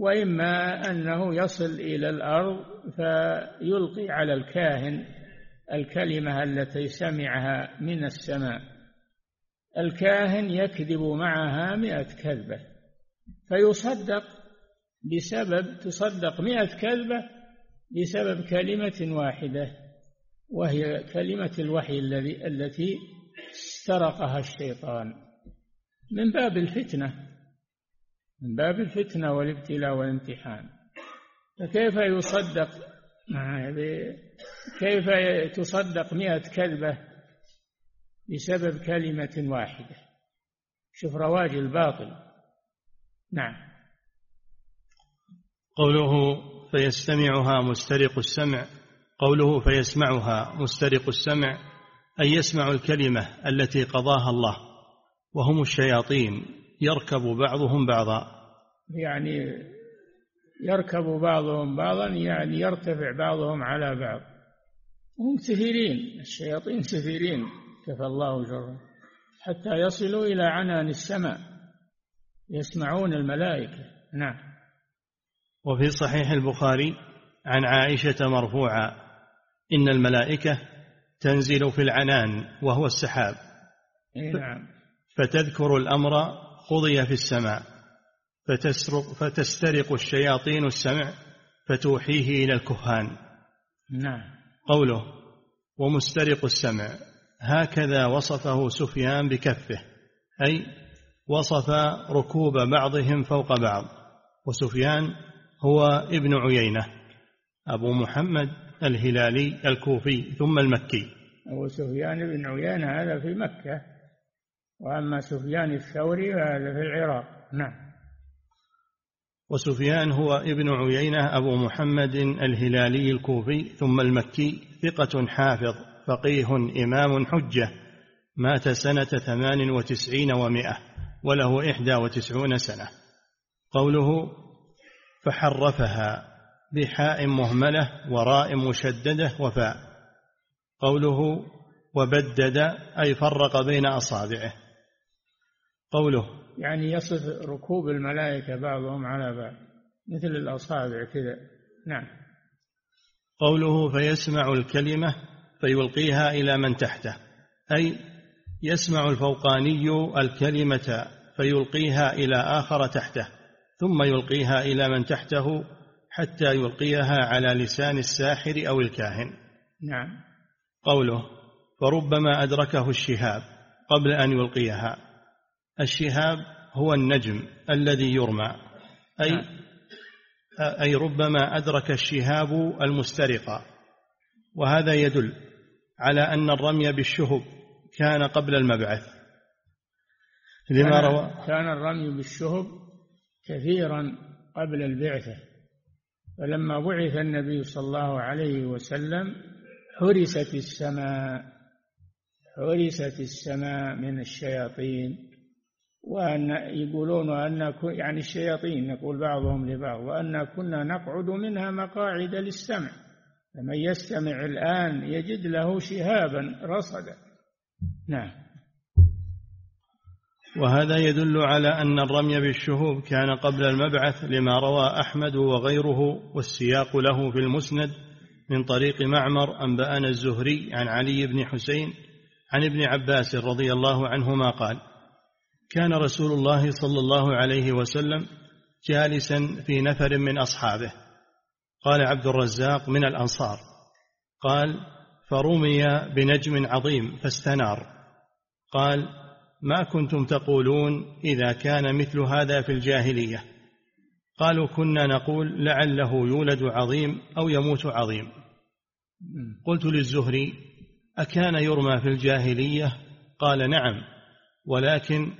وإما أنه يصل إلى الأرض فيلقي على الكاهن الكلمة التي سمعها من السماء. الكاهن يكذب معها 100 كذبة، تصدق 100 كذبة بسبب كلمة واحدة، وهي كلمة الوحي التي استرقها الشيطان من باب الفتنة والابتلاء والامتحان. فكيف تصدق 100 كذبة بسبب كلمة واحدة؟ شوف رواج الباطل. نعم. قوله فيستمعها مسترق السمع، قوله فيسمعها مسترق السمع أي يسمع الكلمة التي قضاها الله، وهم الشياطين يركب بعضهم بعضا. يعني يركب بعضهم بعضا، يعني يرتفع بعضهم على بعض. هم سفيرين، الشياطين سفيرين كفى الله شرهم، حتى يصلوا إلى عنان السماء يسمعون الملائكة. نعم. وفي صحيح البخاري عن عائشة مرفوعا: إن الملائكة تنزل في العنان وهو السحاب، نعم، فتذكر الأمر قضي في السماء، فتسترق الشياطين السمع فتوحيه إلى الكهان. نعم. قوله ومسترق السمع هكذا وصفه سفيان بكفه، أي وصف ركوب بعضهم فوق بعض. وسفيان هو ابن عيينة أبو محمد الهلالي الكوفي ثم المكي. أبو سفيان بن عيينة هذا في مكة، وأما سفيان الثوري هذا في العراق. نعم. وسفيان هو ابن عيينة أبو محمد الهلالي الكوفي ثم المكي، ثقة حافظ فقيه إمام حجة، مات سنة 98 و100 وله 91 سنة. قوله فحرفها بحاء مهملة وراء مشددة وفاء. قوله وبدد أي فرق بين أصابعه. قوله يعني يصف ركوب الملائكة بعضهم على بعض مثل الأصابع كذا. نعم. قوله فيسمع الكلمة فيلقيها إلى من تحته، أي يسمع الفوقاني الكلمة فيلقيها إلى آخر تحته، ثم يلقيها إلى من تحته حتى يلقيها على لسان الساحر أو الكاهن. نعم. قوله فربما أدركه الشهاب قبل أن يلقيها. الشهاب هو النجم الذي يرمى، أي ربما أدرك الشهاب المسترقة. وهذا يدل على أن الرمي بالشهب كان قبل المبعث، لما روى كان الرمي بالشهب كثيرا قبل البعثة، فلما بعث النبي صلى الله عليه وسلم حرست السماء من الشياطين. وأن يقولون أن يعني الشياطين يقول بعضهم لبعض وأن كنا نقعد منها مقاعد للسمع، فمن يستمع الآن يجد له شهابا رصدا. نعم. وهذا يدل على أن الرمي بالشهوب كان قبل المبعث، لما روى أحمد وغيره والسياق له في المسند من طريق معمر أنبأنا الزهري عن علي بن حسين عن ابن عباس رضي الله عنهما قال كان رسول الله صلى الله عليه وسلم جالسا في نفر من أصحابه. قال عبد الرزاق من الأنصار، قال فرمي بنجم عظيم فاستنار. قال ما كنتم تقولون إذا كان مثل هذا في الجاهلية؟ قالوا كنا نقول لعله يولد عظيم أو يموت عظيم. قلت للزهري أكان يرمى في الجاهلية؟ قال نعم، ولكن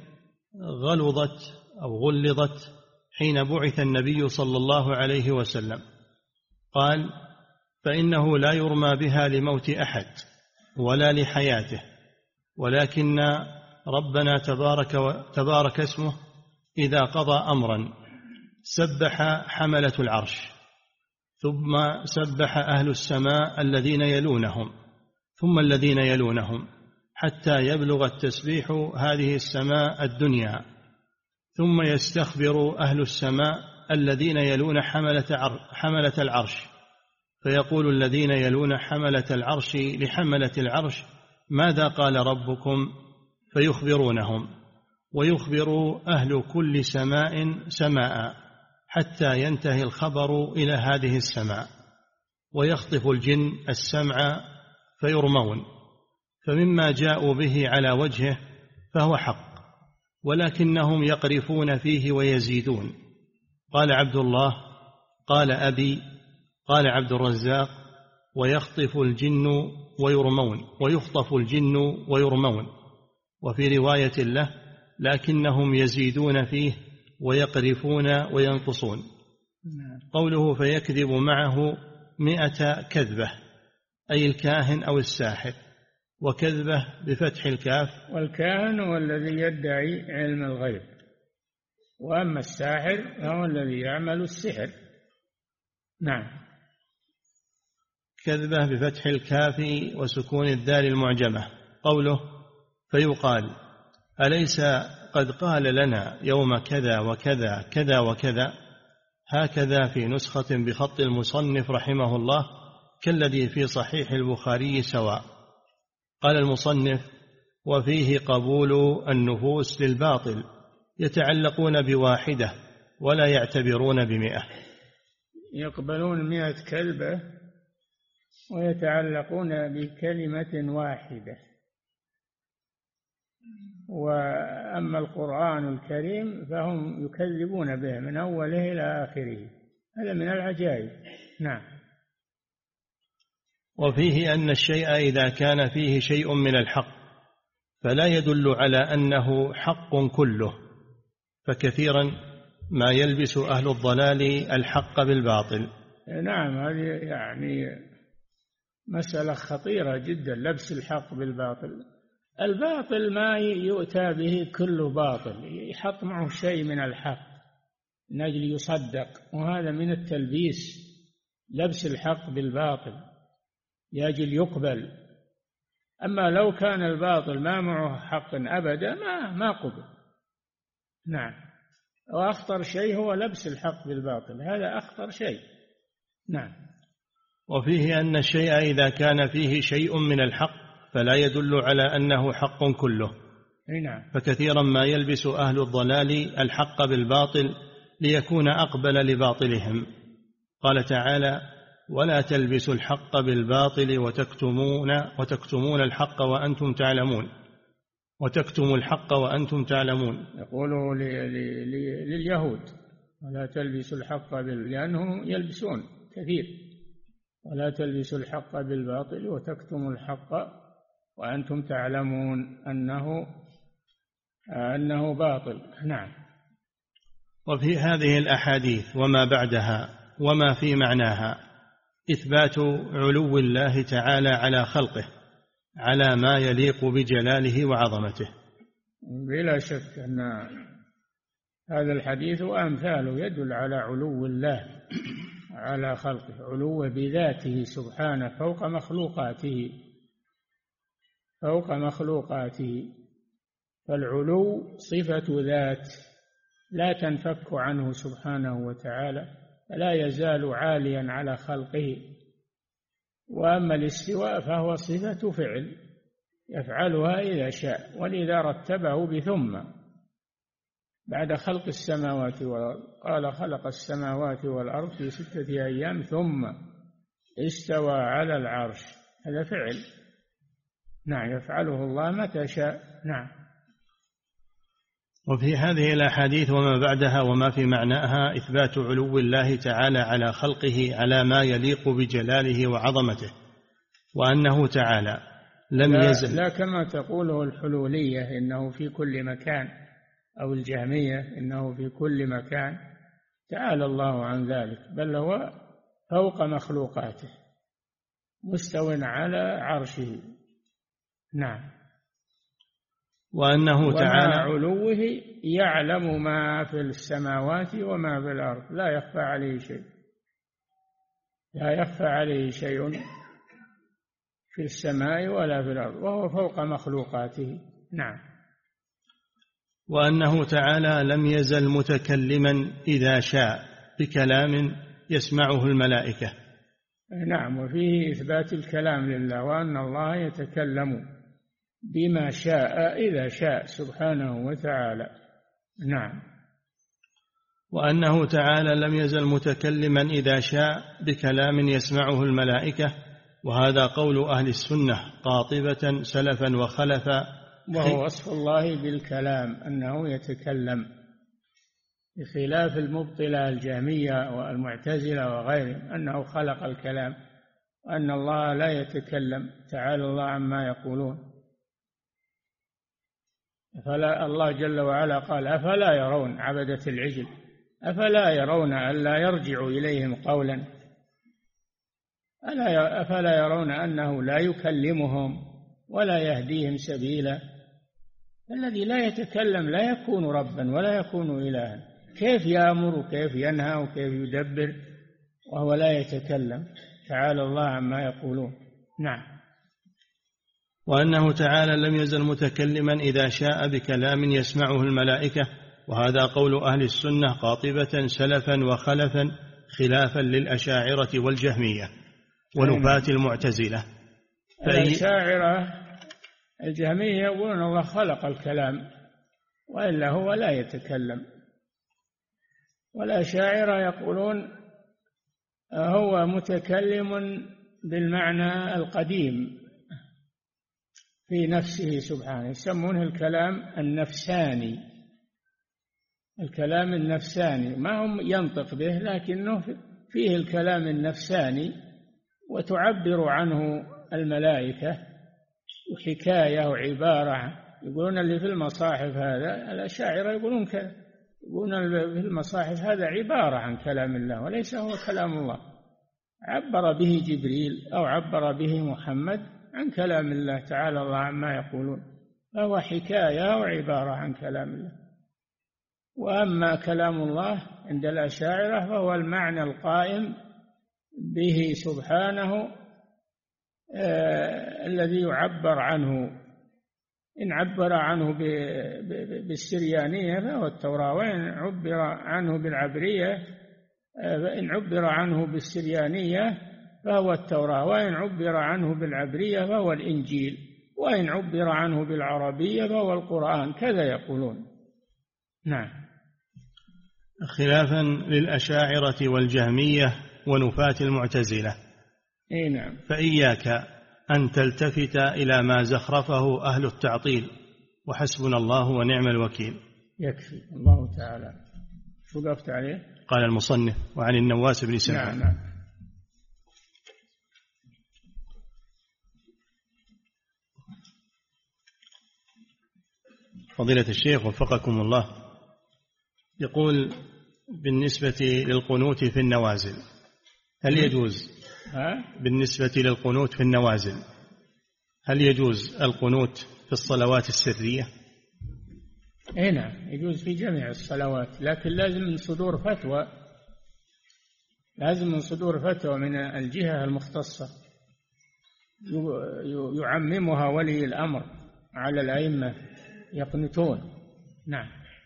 غلظت حين بعث النبي صلى الله عليه وسلم. قال فإنه لا يرمى بها لموت أحد ولا لحياته، ولكن ربنا تبارك اسمه إذا قضى أمرا سبح حملة العرش، ثم سبح أهل السماء الذين يلونهم ثم الذين يلونهم، حتى يبلغ التسبيح هذه السماء الدنيا، ثم يستخبر أهل السماء الذين يلون حملة العرش، فيقول الذين يلون حملة العرش لحملة العرش ماذا قال ربكم؟ فيخبرونهم، ويخبر أهل كل سماء سماء حتى ينتهي الخبر إلى هذه السماء، ويخطف الجن السمع فيرمون، فمما جاءوا به على وجهه فهو حق، ولكنهم يقرفون فيه ويزيدون. قال عبد الله قال أبي قال عبد الرزاق ويخطف الجن ويرمون ويخطف الجن ويرمون، وفي رواية له لكنهم يزيدون فيه ويقرفون وينقصون. قوله فيكذب معه 100 كذبة، أي الكاهن أو الساحر، وكذبة بفتح الكاف. والكاهن هو الذي يدعي علم الغيب، وأما الساحر هو الذي يعمل السحر. نعم. كذبة بفتح الكاف وسكون الدال المعجمة. قوله فيقال أليس قد قال لنا يوم كذا وكذا كذا وكذا، هكذا في نسخة بخط المصنف رحمه الله كالذي في صحيح البخاري سواء. قال المصنف وفيه قبول النفوس للباطل، يتعلقون بواحدة ولا يعتبرون ب100. يقبلون 100 كلبة ويتعلقون بكلمة واحدة. وأما القرآن الكريم فهم يكذبون به من أوله إلى آخره، هذا من العجائب. نعم. وفيه أن الشيء إذا كان فيه شيء من الحق فلا يدل على أنه حق كله، فكثيرا ما يلبس أهل الضلال الحق بالباطل. نعم، هذه يعني مسألة خطيرة جدا، لبس الحق بالباطل. الباطل ما يؤتى به كله باطل، يحط معه شيء من الحق من أجل يصدق، وهذا من التلبيس، لبس الحق بالباطل لأجل يقبل. أما لو كان الباطل ما معه حق أبدا ما قبل. نعم. وأخطر شيء هو لبس الحق بالباطل، هذا أخطر شيء. نعم. وفيه أن الشيء إذا كان فيه شيء من الحق فلا يدل على أنه حق كله. نعم. فكثيرا ما يلبس أهل الضلال الحق بالباطل ليكون أقبل لباطلهم. قال تعالى ولا تلبسوا الحق بالباطل وتكتمون الحق وأنتم تعلمون، وتكتموا الحق وأنتم تعلمون. يقولوا لليهود ولا تلبسوا الحق لأنهم يلبسون كثير، ولا تلبسوا الحق بالباطل وتكتموا الحق وأنتم تعلمون أنه باطل. نعم. وفي هذه الأحاديث وما بعدها وما في معناها إثبات علو الله تعالى على خلقه على ما يليق بجلاله وعظمته. بلا شك أن هذا الحديث وأمثاله يدل على علو الله على خلقه، علو بذاته سبحانه فوق مخلوقاته. فالعلو صفة ذات لا تنفك عنه سبحانه وتعالى، فلا يزال عاليا على خلقه. وأما الاستواء فهو صفة فعل يفعلها إذا شاء، ولذا رتبه بثم بعد خلق السماوات والأرض. قال خلق السماوات والأرض في 6 أيام ثم استوى على العرش، هذا فعل. نعم، يفعله الله متى شاء. نعم. وفي هذه الأحاديث وما بعدها وما في معناها إثبات علو الله تعالى على خلقه على ما يليق بجلاله وعظمته، وأنه تعالى لم يزل لا كما تقوله الحلولية إنه في كل مكان، أو الجهمية إنه في كل مكان. تعالى الله عن ذلك، بل هو فوق مخلوقاته مستو على عرشه. نعم. وأنه تعالى علوه يعلم ما في السماوات وما في الأرض، لا يخفى عليه شيء في السماء ولا في الأرض، وهو فوق مخلوقاته. نعم. وأنه تعالى لم يزل متكلما إذا شاء بكلام يسمعه الملائكة. نعم، وفيه إثبات الكلام لله، وأن الله يتكلم بما شاء إذا شاء سبحانه وتعالى. نعم. وأنه تعالى لم يزل متكلما إذا شاء بكلام يسمعه الملائكة، وهذا قول أهل السنة قاطبة سلفا وخلفا. وهو وصف الله بالكلام أنه يتكلم، بخلاف المبطلة الجهمية والمعتزلة وغيرهم أنه خلق الكلام، وأن الله لا يتكلم، تعالى الله عما يقولون. فلا الله جل وعلا قال: أفلا يرون، عبدة العجل، أفلا يرون ألا يرجع إليهم قولا، أفلا يرون أنه لا يكلمهم ولا يهديهم سبيلا. الذي لا يتكلم لا يكون ربا ولا يكون إلها، كيف يأمر وكيف ينهى وكيف يدبر وهو لا يتكلم؟ تعالى الله عما يقولون. نعم. وأنه تعالى لم يزل متكلما إذا شاء بكلام يسمعه الملائكة، وهذا قول أهل السنة قاطبة سلفا وخلفا، خلافا للأشاعرة والجهمية ونفاة المعتزلة. الأشاعرة الجهمية يقولون الله خلق الكلام وإلا هو لا يتكلم، والأشاعرة يقولون هو متكلم بالمعنى القديم في نفسه سبحانه، يسمونه الكلام النفساني. الكلام النفساني ما هم ينطق به، لكنه فيه الكلام النفساني وتعبر عنه الملائكة، وحكاية وعبارة. يقولون اللي في المصاحف هذا، الأشاعرة يقولون كذا، يقولون في المصاحف هذا عبارة عن كلام الله وليس هو كلام الله، عبر به جبريل أو عبر به محمد عن كلام الله، تعالى الله عما يقولون، فهو حكاية وعبارة عن كلام الله. وأما كلام الله عند الأشاعرة فهو المعنى القائم به سبحانه الذي يعبر عنه. إن عبر عنه بالسريانية فهو التوراة، وإن عبر عنه بالعبرية، إن عبر عنه بالسريانية فهو التوراة، وإن عبر عنه بالعبرية فهو الإنجيل، وإن عبر عنه بالعربية فهو القرآن، كذا يقولون. نعم. خلافا للأشاعرة والجهمية ونفاة المعتزلة. نعم. فإياك أن تلتفت إلى ما زخرفه أهل التعطيل، وحسبنا الله ونعم الوكيل. يكفي الله تعالى. شو وقفت عليه؟ قال المصنف: وعن النواس بن سمعان. نعم. فضيلة الشيخ وفقكم الله، يقول: بالنسبة للقنوت في النوازل، هل يجوز بالنسبة للقنوت في النوازل هل يجوز القنوت في الصلوات السرية؟ نعم، يجوز في جميع الصلوات، لكن لازم من صدور فتوى، من الجهة المختصة يعممها ولي الأمر على الأئمة يقنتون. نعم.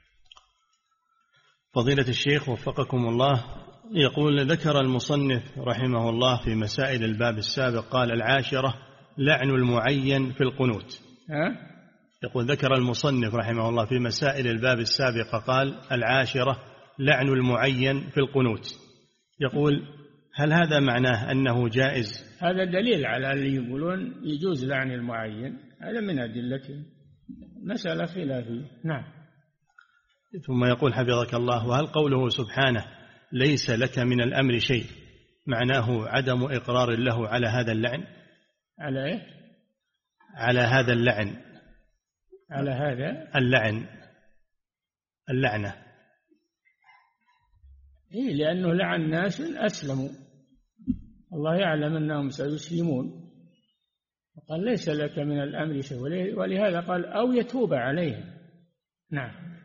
فضيلة الشيخ وفقكم الله، يقول: ذكر المصنف رحمه الله في مسائل الباب السابق، قال: العاشرة لعن المعين في القنوت. يقول: ذكر المصنف رحمه الله في مسائل الباب السابق، قال: العاشرة لعن المعين في القنوت. يقول: هل هذا معناه أنه جائز؟ هذا دليل على اللي يقولون يجوز لعن المعين، هذا من أدلته، مسألة خلافية. نعم. ثم يقول حفظك الله: وهل قوله سبحانه ليس لك من الأمر شيء معناه عدم إقرار له على هذا اللعن؟ على إيه؟ على هذا اللعن، على هذا اللعنة. إيه، لأنه لعن ناس أسلموا، الله يعلم أنهم سيسلمون، وقال ليس لك من الأمر شيء، ولهذا قال أو يتوب عليهم. نعم.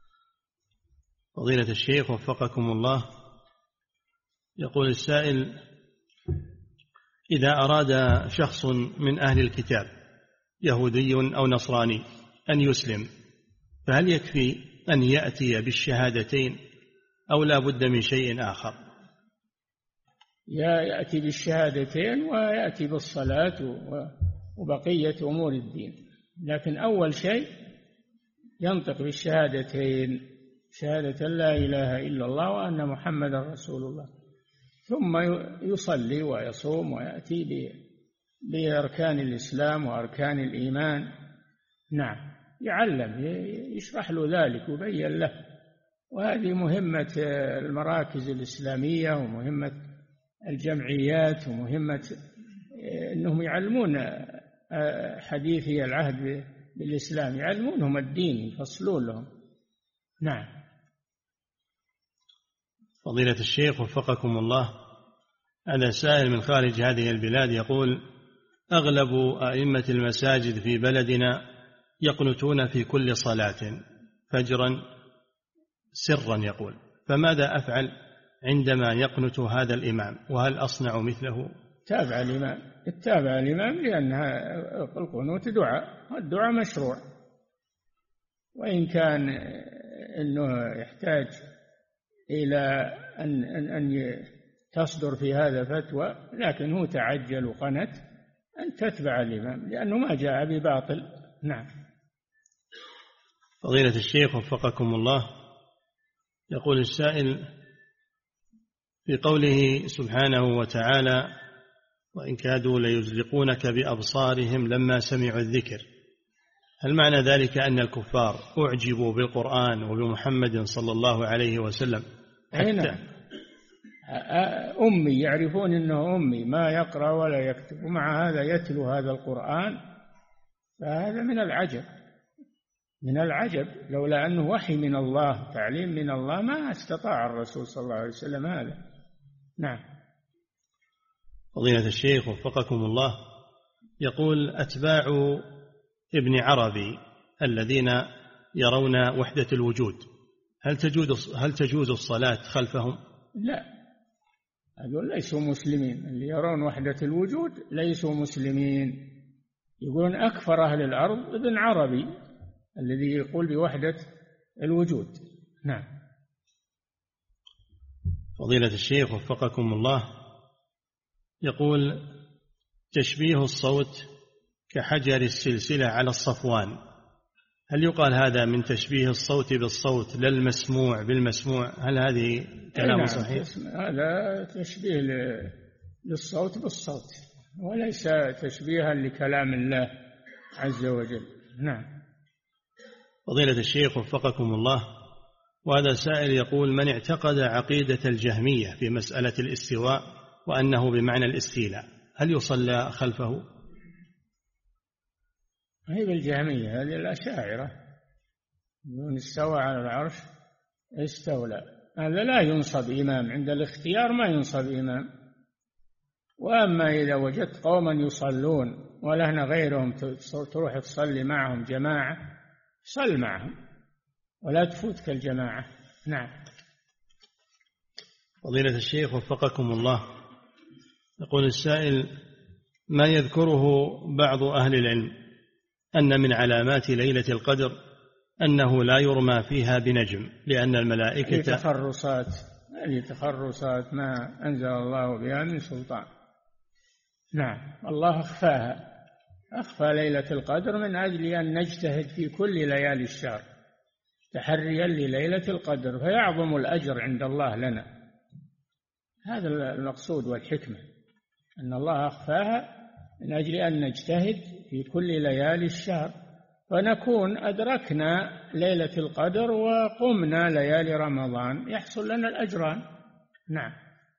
فضيلة الشيخ وفقكم الله، يقول السائل: إذا أراد شخص من أهل الكتاب يهودي أو نصراني أن يسلم، فهل يكفي أن يأتي بالشهادتين أو لا بد من شيء آخر؟ يأتي بالشهادتين ويأتي بالصلاة وبقية أمور الدين، لكن أول شيء ينطق بالشهادتين، شهادة لا إله إلا الله وأن محمد رسول الله، ثم يصلي ويصوم ويأتي بأركان الإسلام وأركان الإيمان. نعم، يعلم، يشرح له ذلك ويبين له. وهذه مهمة المراكز الإسلامية ومهمة الجمعيات ومهمة أنهم يعلمون حديثي العهد بالإسلام، يعلمونهم الدين، يفصلون لهم. نعم. فضيلة الشيخ وفقكم الله، هذا سائل من خارج هذه البلاد يقول: أغلب أئمة المساجد في بلدنا يقنتون في كل صلاة فجرا سرا، يقول: فماذا أفعل عندما يقنت هذا الإمام، وهل أصنع مثله؟ تابع الإمام، لأن القنوت دعاء، والدعاء مشروع، وإن كان أنه يحتاج إلى أن تصدر في هذا فتوى، لكن هو تعجل وقنت، أن تتبع الإمام لأنه ما جاء بباطل. نعم. فضيلة الشيخ وفقكم الله، يقول السائل: في قوله سبحانه وتعالى: وإن كادوا ليزلقونك بأبصارهم لما سمعوا الذكر، هل معنى ذلك أن الكفار أعجبوا بالقرآن وبمحمد صلى الله عليه وسلم حتى أمي، يعرفون أنه أمي ما يقرأ ولا يكتب، ومع هذا يتلو هذا القرآن؟ فهذا من العجب. لولا أنه وحي من الله، تعليم من الله، ما استطاع الرسول صلى الله عليه وسلم هذا. نعم. فضيلة الشيخ وفقكم الله، يقول: أتباع ابن عربي الذين يرون وحدة الوجود، هل تجوز الصلاة خلفهم؟ لا، هذول ليسوا مسلمين. اللي يرون وحدة الوجود ليسوا مسلمين، يقولون أكفر أهل الأرض ابن عربي الذي يقول بوحدة الوجود. نعم. فضيلة الشيخ وفقكم الله، يقول: تشبيه الصوت كحجر السلسلة على الصفوان، هل يقال هذا من تشبيه الصوت بالصوت لا المسموع بالمسموع؟ هل هذه كلام صحيح؟ هذا تشبيه للصوت بالصوت، وليس تشبيها لكلام الله عز وجل. نعم. فضيلة الشيخ وفقكم الله، وهذا سائل يقول: من اعتقد عقيدة الجهمية في مسألة الاستواء وأنه بمعنى الاستيلاء، هل يصلى خلفه؟ هي بالجهمية، هذه الأشاعرة، من استوى على العرش استولى، هذا لا ينصب إمام، عند الاختيار ما ينصب إمام. وأما إذا وجدت قوما يصلون ولهنا غيرهم تروح تصلي معهم جماعة، صل معهم ولا تفوتك الجماعة. نعم. فضيلة الشيخ وفقكم الله، يقول السائل: ما يذكره بعض أهل العلم أن من علامات ليلة القدر أنه لا يرمى فيها بنجم، لأن الملائكة هذه تخرصات ما أنزل الله بها من سلطان. نعم، الله أخفى ليلة القدر من أجل أن نجتهد في كل ليالي الشهر تحريا لليلة القدر، فيعظم الأجر عند الله لنا. هذا المقصود والحكمة، أن الله أخفاها من أجل أن نجتهد في كل ليالي الشهر، فنكون أدركنا ليلة القدر وقمنا ليالي رمضان، يحصل لنا الأجران. نعم.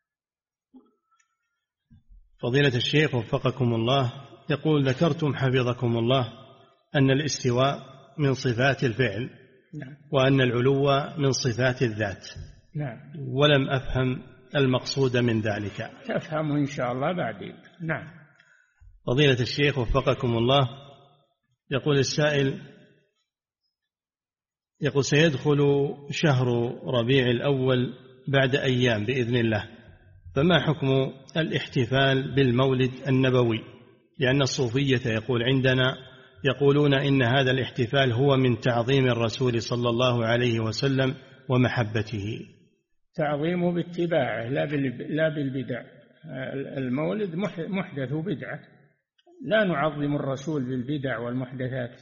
فضيلة الشيخ وفقكم الله، يقول: ذكرتم حفظكم الله أن الاستواء من صفات الفعل، نعم، وأن العلو من صفات الذات. نعم. ولم أفهم المقصود من ذلك. تفهمه إن شاء الله بعدين. نعم. فضيلة الشيخ وفقكم الله، يقول السائل: يقول: سيدخل شهر ربيع الأول بعد أيام بإذن الله، فما حكم الاحتفال بالمولد النبوي؟ لأن الصوفية يقول عندنا يقولون إن هذا الاحتفال هو من تعظيم الرسول صلى الله عليه وسلم ومحبته. تعظيمه باتباعه لا بالبدع. المولد محدث بدعة، لا نعظم الرسول بالبدع والمحدثات،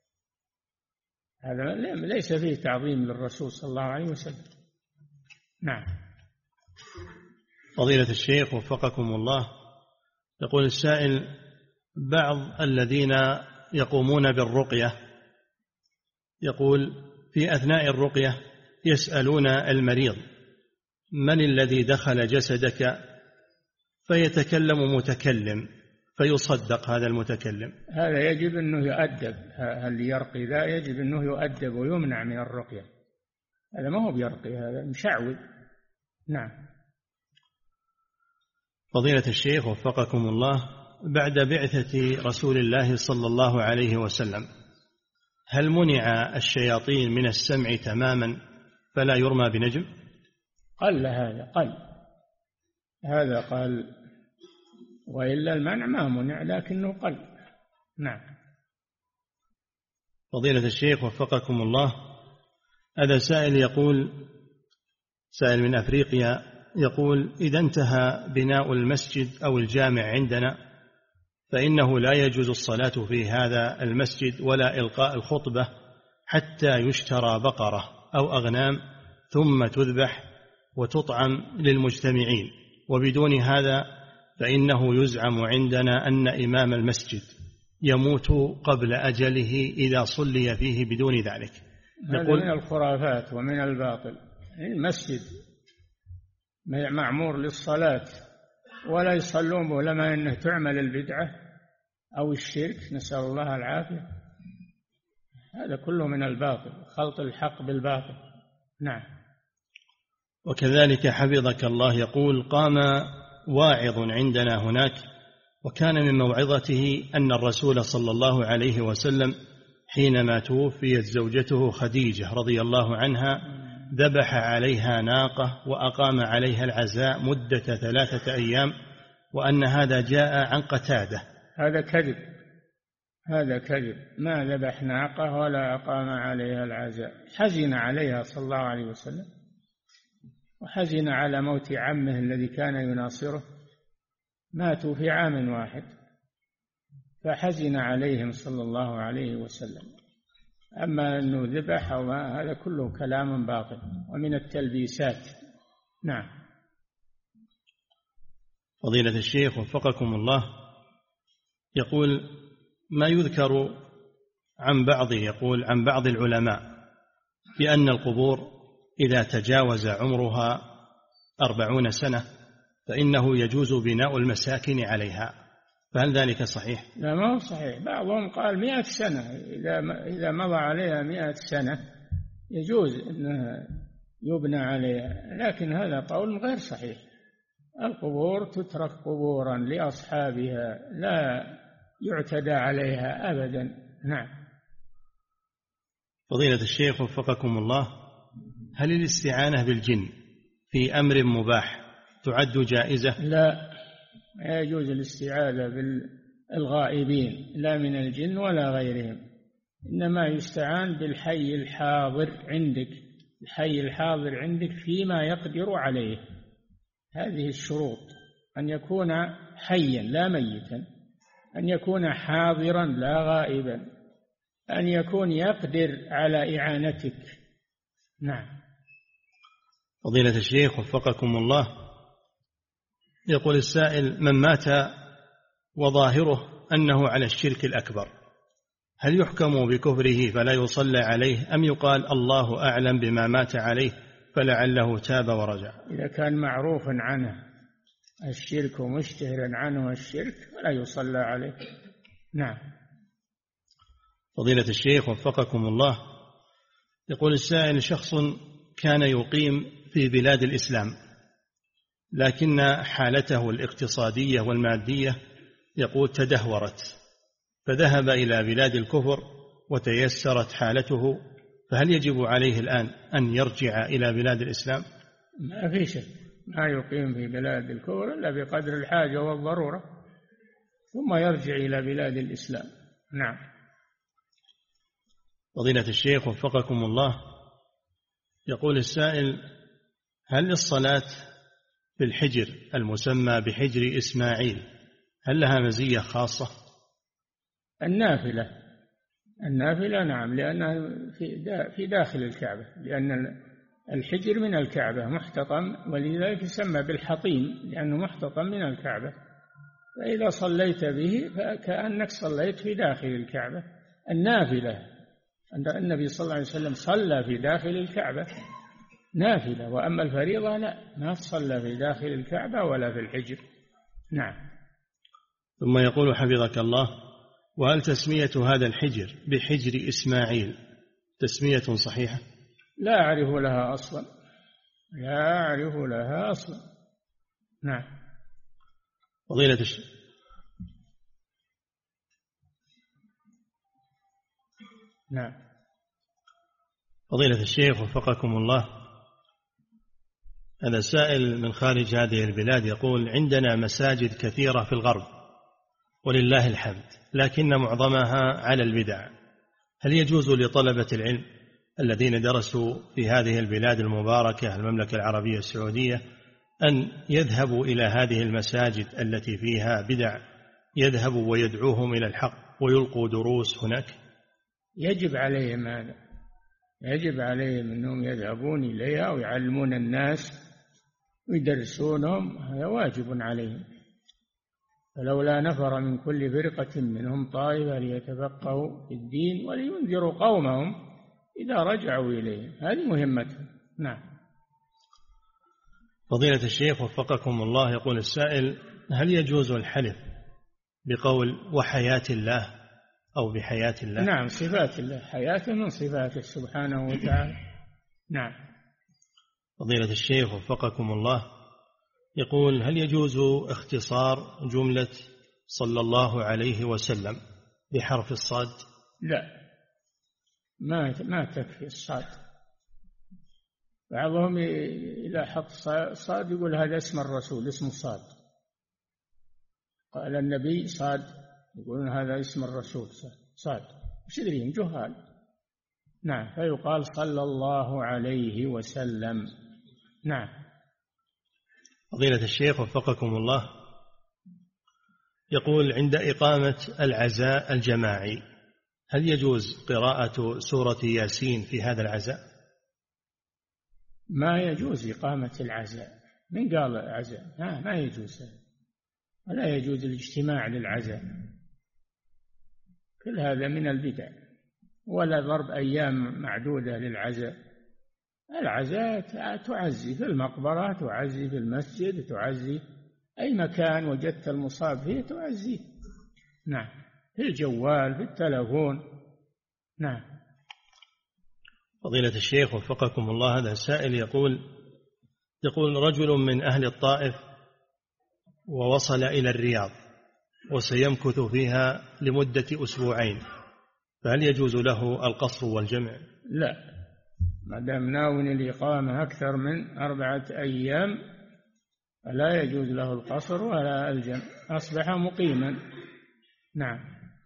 هذا ليس فيه تعظيم للرسول صلى الله عليه وسلم. نعم. فضيلة الشيخ وفقكم الله، يقول السائل: بعض الذين يقومون بالرقية يقول في أثناء الرقية يسألون المريض: من الذي دخل جسدك؟ فيتكلم متكلم فيصدق هذا المتكلم. هذا يجب أنه يؤدب، اللي يرقي ذا يجب أنه يؤدب ويمنع من الرقية، هذا ما هو بيرقي، هذا مشعوذ. نعم. فضيلة الشيخ وفقكم الله، بعد بعثة رسول الله صلى الله عليه وسلم هل منع الشياطين من السمع تماما فلا يرمى بنجم؟ قل هذا قل، وإلا المنع ما منع لكنه قل. نعم. فضيلة الشيخ وفقكم الله، هذا سائل يقول، سائل من أفريقيا، يقول: إذا انتهى بناء المسجد أو الجامع عندنا فإنه لا يجوز الصلاة في هذا المسجد ولا إلقاء الخطبة حتى يشترى بقرة أو أغنام ثم تذبح وتطعم للمجتمعين، وبدون هذا فإنه يزعم عندنا أن إمام المسجد يموت قبل أجله إذا صلي فيه بدون ذلك. هذا من الخرافات ومن الباطل. المسجد معمور للصلاة ولا يصلون به، لما أنه تعمل البدعة أو الشرك، نسأل الله العافية. هذا كله من الباطل، خلط الحق بالباطل. نعم. وكذلك حفظك الله يقول: قام واعظ عندنا هناك وكان من موعظته أن الرسول صلى الله عليه وسلم حينما توفيت زوجته خديجة رضي الله عنها ذبح عليها ناقة وأقام عليها العزاء مدة 3 أيام، وأن هذا جاء عن قتادة. هذا كذب، ما ذبح ناقة ولا أقام عليها العزاء. حزن عليها صلى الله عليه وسلم، وحزن على موت عمه الذي كان يناصره، ماتوا في عام واحد، فحزن عليهم صلى الله عليه وسلم. أما أنه ذبح أو ما، هذا كله كلام باطل ومن التلبيسات. نعم. فضيلة الشيخ وفقكم الله، يقول: ما يذكر عن بعض العلماء بأن القبور إذا تجاوز عمرها 40 سنة فإنه يجوز بناء المساكن عليها، فهل ذلك صحيح؟ لا، ما هو صحيح. بعضهم قال 100 سنة، إذا مضى عليها 100 سنة يجوز أنها يبنى عليها، لكن هذا قول غير صحيح. القبور تترك قبورا لأصحابها، لا يعتدى عليها أبدا. نعم. فضيلة الشيخ وفقكم الله، هل الاستعانة بالجن في أمر مباح تعد جائزة؟ لا يجوز الاستعاذة بالغائبين، لا من الجن ولا غيرهم، إنما يستعان بالحي الحاضر عندك، الحي الحاضر عندك فيما يقدر عليه. هذه الشروط: أن يكون حيا لا ميتا، أن يكون حاضرا لا غائبا، أن يكون يقدر على إعانتك. نعم. فضيلة الشيخ وفقكم الله، يقول السائل: من مات وظاهره أنه على الشرك الأكبر هل يحكم بكفره فلا يصلى عليه، أم يقال الله أعلم بما مات عليه فلعله تاب ورجع؟ إذا كان معروفا عنه الشرك ومشتهرا عنه الشرك فلا يصلى عليه. نعم. فضيلة الشيخ وفقكم الله، يقول السائل: شخص كان يقيم في بلاد الإسلام لكن حالته الاقتصادية والمادية يقول تدهورت، فذهب إلى بلاد الكفر وتيسرت حالته، فهل يجب عليه الآن أن يرجع إلى بلاد الإسلام؟ ما في شك، ما يقيم في بلاد الكفر إلا بقدر الحاجة والضرورة، ثم يرجع إلى بلاد الإسلام. نعم. فضيلة الشيخ وفقكم الله، يقول السائل: هل الصلاة في الحجر المسمى بحجر إسماعيل هل لها مزية خاصة؟ النافلة نعم، لأنها في داخل الكعبة، لأن الحجر من الكعبة محتطم، ولذلك يسمى بالحطيم لأنه محتطم من الكعبة، فإذا صليت به فكأنك صليت في داخل الكعبة. النافلة النبي صلى الله عليه وسلم صلى في داخل الكعبة نافلة، وأما الفريضة لا، ما تصلى في داخل الكعبة ولا في الحجر. نعم. ثم يقول حفظك الله: وهل تسمية هذا الحجر بحجر إسماعيل تسمية صحيحة؟ لا أعرف لها أصلا. نعم. فضيلة الشيخ وفقكم الله، هذا سائل من خارج هذه البلاد يقول: عندنا مساجد كثيرة في الغرب ولله الحمد، لكن معظمها على البدع، هل يجوز لطلبة العلم الذين درسوا في هذه البلاد المباركة المملكة العربية السعودية أن يذهبوا إلى هذه المساجد التي فيها بدع، يذهبوا ويدعوهم إلى الحق ويلقوا دروس هناك؟ يجب عليهم هذا، يجب عليهم أنهم يذهبون إليها ويعلمون الناس ويدرسونهم، هذا واجب عليهم. فلولا نفر من كل فرقة منهم طائفة ليتفقهوا في الدين ولينذروا قومهم إذا رجعوا إليهم، هذه مهمتهم. نعم. فضيلة الشيخ وفقكم الله، يقول السائل: هل يجوز الحلف بقول وحياة الله أو بحياة الله؟ نعم، صفات الله، حياة من صفاته سبحانه وتعالى. نعم. فضيلة الشيخ وفقكم الله، يقول: هل يجوز اختصار جملة صلى الله عليه وسلم بحرف الصاد؟ لا، ما تكفي الصاد. بعضهم إذا حط صاد يقول هذا اسم الرسول، اسم صاد. قال النبي صاد، يقولون هذا اسم الرسول صاد، وش يدريهم جهال. نعم، فيقال صلى الله عليه وسلم. نعم. فضيلة الشيخ وفقكم الله، يقول: عند إقامة العزاء الجماعي هل يجوز قراءة سورة ياسين في هذا العزاء؟ ما يجوز إقامة العزاء. من قال عزاء؟ ما يجوز، ولا يجوز الاجتماع للعزاء، كل هذا من البدع، ولا ضرب أيام معدودة للعزاء. العزاء تعزي في المقبرة، تعزي في المسجد، تعزي أي مكان وجدت المصاب فيه تعزيه. نعم، في الجوال، في التلفون. نعم. فضيلة الشيخ وفقكم الله، هذا سائل يقول: رجل من أهل الطائف ووصل إلى الرياض وسيمكث فيها لمدة أسبوعين، فهل يجوز له القصر والجمع؟ لا، ما دام ناوي الإقامة أكثر من 4 أيام فلا يجوز له القصر ولا الجمع، أصبح مقيما. نعم.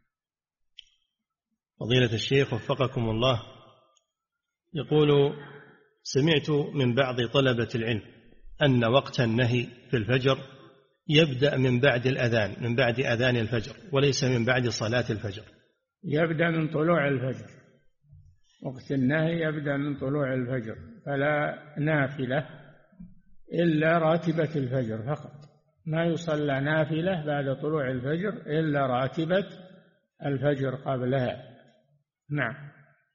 فضيلة الشيخ وفقكم الله، يقول: سمعت من بعض طلبة العلم أن وقت النهي في الفجر يبدأ من بعد الأذان، من بعد أذان الفجر، وليس من بعد صلاة الفجر. يبدأ من طلوع الفجر، وقت النهي يبدأ من طلوع الفجر، فلا نافلة إلا راتبة الفجر فقط، ما يصلى نافلة بعد طلوع الفجر إلا راتبة الفجر قبلها. نعم.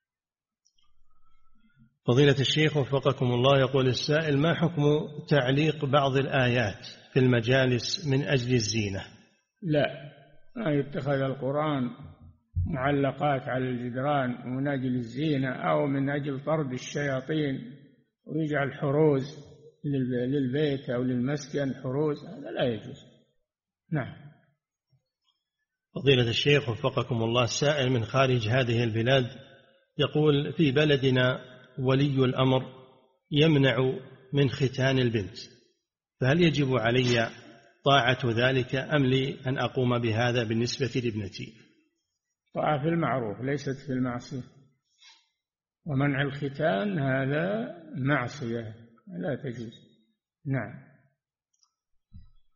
فضيلة الشيخ وفقكم الله، يقول السائل: ما حكم تعليق بعض الآيات في المجالس من أجل الزينة؟ لا، ما يتخذ القرآن معلقات على الجدران من أجل الزينة أو من أجل طرد الشياطين ويجعل حروز للبيت أو للمسكن، حروز، هذا لا يجوز. نعم. فضيلة الشيخ وفقكم الله، سائل من خارج هذه البلاد يقول: في بلدنا ولي الأمر يمنع من ختان البنت، فهل يجب علي طاعة ذلك أم لي أن أقوم بهذا بالنسبة لابنتي؟ طاعة في المعروف ليست في المعصية، ومنع الختان هذا معصية لا تجوز. نعم.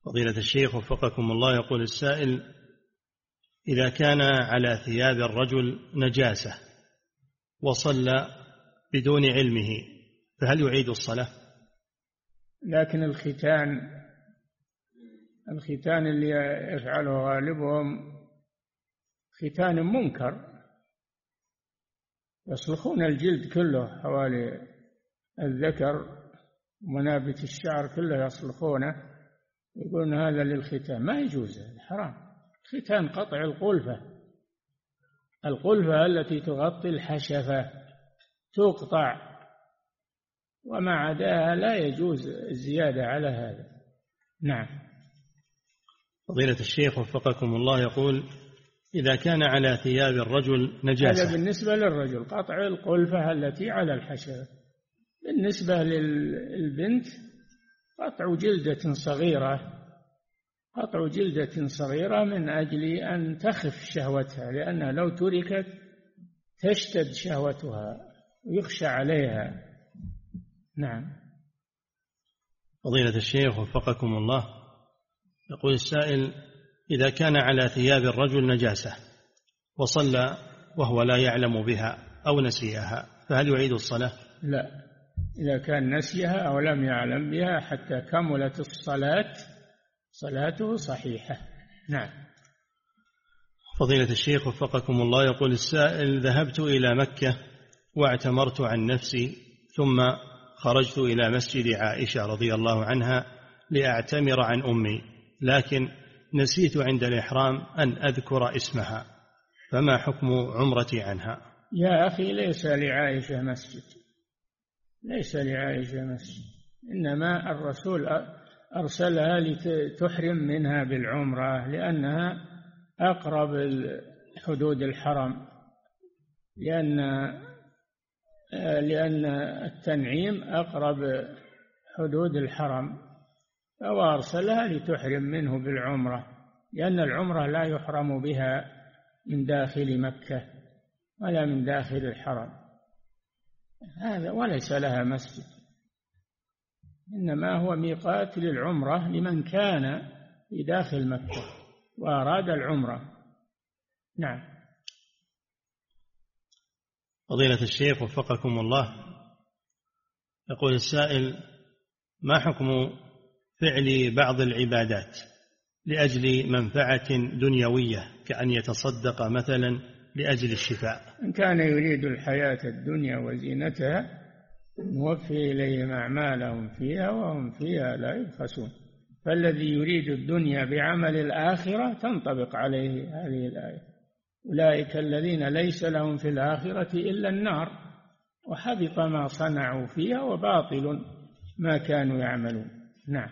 فضيلة الشيخ وفقكم الله، يقول السائل: إذا كان على ثياب الرجل نجاسة وصلى بدون علمه فهل يعيد الصلاة؟ لكن الختان اللي يفعله غالبهم ختان منكر، يصلخون الجلد كله حوالي الذكر ومنابت الشعر كله يصلخونه، يقولون هذا للختان. ما يجوز، حرام. ختان قطع القلفة التي تغطي الحشفة تقطع، وما عداها لا يجوز الزيادة على هذا. نعم. فضيلة الشيخ وفقكم الله، يقول: إذا كان على ثياب الرجل نجاسة. هذا بالنسبة للرجل قطع القلفة التي على الحشفة. بالنسبة للبنت قطع جلدة صغيرة من أجل أن تخف شهوتها، لأنها لو تركت تشتد شهوتها ويخشى عليها. نعم. فضيلة الشيخ وفقكم الله، يقول السائل: إذا كان على ثياب الرجل نجاسة وصلى وهو لا يعلم بها أو نسيها فهل يعيد الصلاة؟ لا، إذا كان نسيها أو لم يعلم بها حتى كملت الصلاة صلاته صحيحة. نعم. فضيلة الشيخ وفقكم الله، يقول السائل: ذهبت إلى مكة واعتمرت عن نفسي، ثم خرجت إلى مسجد عائشة رضي الله عنها لأعتمر عن أمي، لكن نسيت عند الإحرام أن أذكر اسمها، فما حكم عمرتي عنها؟ يا أخي، ليس لعائشة مسجد، إنما الرسول أرسلها لتحرم منها بالعمرة، لأنها أقرب حدود الحرم، لأن التنعيم أقرب حدود الحرم، فهو أرسلها لتحرم منه بالعمرة، لأن العمرة لا يحرم بها من داخل مكة ولا من داخل الحرم، هذا وليس لها مسجد، إنما هو ميقات للعمرة لمن كان في داخل مكة وأراد العمرة. نعم. فضيلة الشيخ وفقكم الله، يقول السائل: ما حكم فعل بعض العبادات لأجل منفعة دنيوية كأن يتصدق مثلا لأجل الشفاء؟ إن كان يريد الحياة الدنيا وزينتها نوفي إليهم أعمالهم فيها وهم فيها لا يبخسون، فالذي يريد الدنيا بعمل الآخرة تنطبق عليه هذه الآية: أولئك الذين ليس لهم في الآخرة إلا النار وحبط ما صنعوا فيها وباطل ما كانوا يعملون. نعم.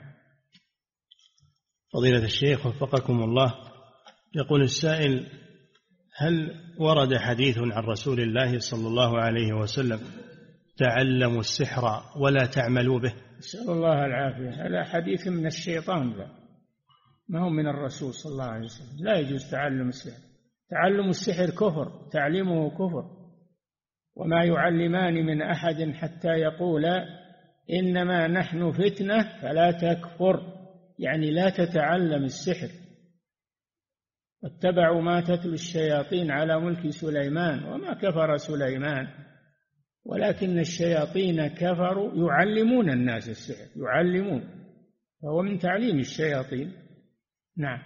فضيلة الشيخ وفقكم الله، يقول السائل: هل ورد حديث عن رسول الله صلى الله عليه وسلم: تعلموا السحر ولا تعملوا به؟ نسأل الله العافية. هذا حديث من الشيطان، لا ما هو من الرسول صلى الله عليه وسلم. لا يجوز تعلم السحر. تعلم السحر كفر، تعليمه كفر. وما يعلمان من أحد حتى يقولا إنما نحن فتنة فلا تكفر، يعني لا تتعلم السحر. واتبعوا ما تتلو الشياطين على ملك سليمان وما كفر سليمان ولكن الشياطين كفروا يعلمون الناس السحر، يعلمون، فهو من تعليم الشياطين. نعم.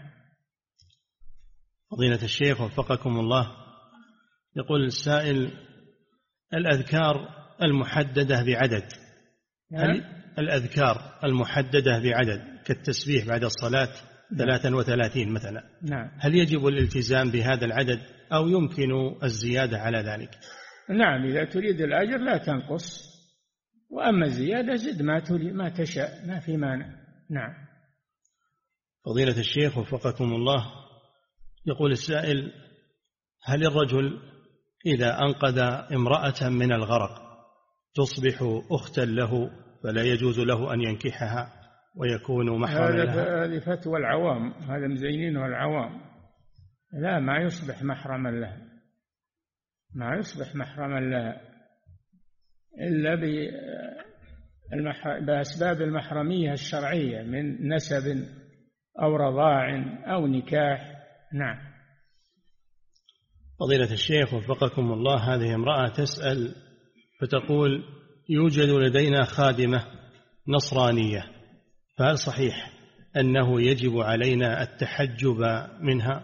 فضيلة الشيخ وفقكم الله، يقول السائل: الأذكار المحددة بعدد، هل الأذكار المحددة بعدد كالتسبيح بعد الصلاة 33 مثلا، نعم، هل يجب الالتزام بهذا العدد أو يمكن الزيادة على ذلك؟ نعم، إذا تريد الأجر لا تنقص، وأما الزيادة زد ما تشاء، ما في مانع. نعم. فضيلة الشيخ وفقكم الله، يقول السائل: هل الرجل إذا أنقذ امرأة من الغرق تصبح أختا له فلا يجوز له أن ينكحها ويكون محرما لها؟ هذه فتوى العوام، هذا مزينينه العوام. لا، ما يصبح محرما لها، ما يصبح محرما لها إلا بأسباب المحرمية الشرعية من نسب أو رضاع أو نكاح. نعم. فضيلة الشيخ وفقكم الله، هذه امرأة تسأل فتقول: يوجد لدينا خادمة نصرانية، فهل صحيح أنه يجب علينا التحجب منها؟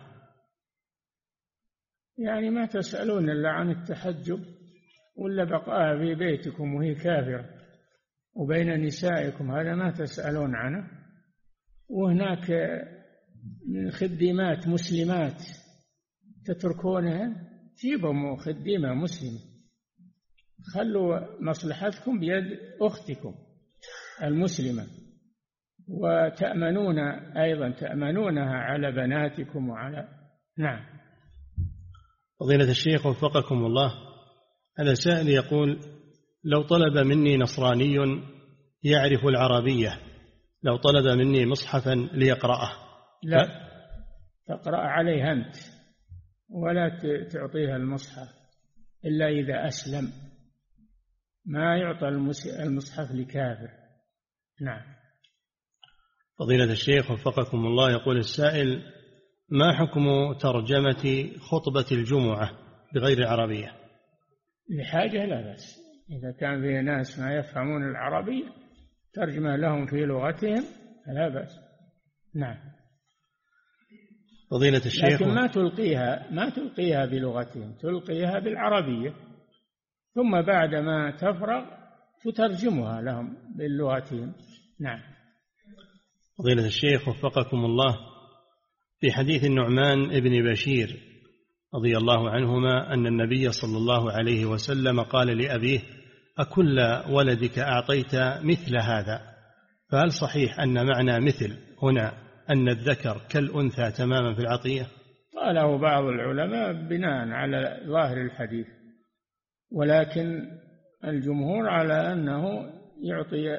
يعني ما تسألون إلا عن التحجب، ولا بقاء في بيتكم وهي كافرة وبين نسائكم، هذا ما تسألون عنه. وهناك من خديمات مسلمات تتركونها، جيبوا خديمة مسلمة، خلوا مصلحتكم بيد أختكم المسلمة، وتأمنون أيضا تأمنونها على بناتكم وعلى. نعم. فضيلة الشيخ وفقكم الله، هذا سائل يقول: لو طلب مني نصراني يعرف العربية، لو طلب مني مصحفا ليقرأه، لا تقرأ عليه أنت، ولا تعطيها المصحف إلا إذا أسلم، ما يعطى المصحف لكافر. نعم. فضيلة الشيخ وفقكم الله، يقول السائل: ما حكم ترجمة خطبة الجمعة بغير عربية؟ لحاجة لا بأس، إذا كان فيه ناس ما يفهمون العربية ترجمة لهم في لغتهم لا بأس. نعم. فضيلة الشيخ، لكن ما تلقيها بلغتهم، تلقيها بالعربية، ثم بعد ما تفرغ تترجمها لهم بلغتهم. نعم. فضيلة الشيخ وفقكم الله، في حديث النعمان ابن بشير رضي الله عنهما أن النبي صلى الله عليه وسلم قال لأبيه: أكل ولدك أعطيت مثل هذا؟ فهل صحيح أن معنى مثل هنا أن الذكر كالأنثى تماما في العطية؟ قاله بعض العلماء بناء على ظاهر الحديث، ولكن الجمهور على أنه يعطي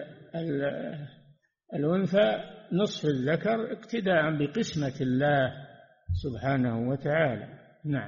الأنثى نصف الذكر اقتداء بقسمة الله سبحانه وتعالى. نعم.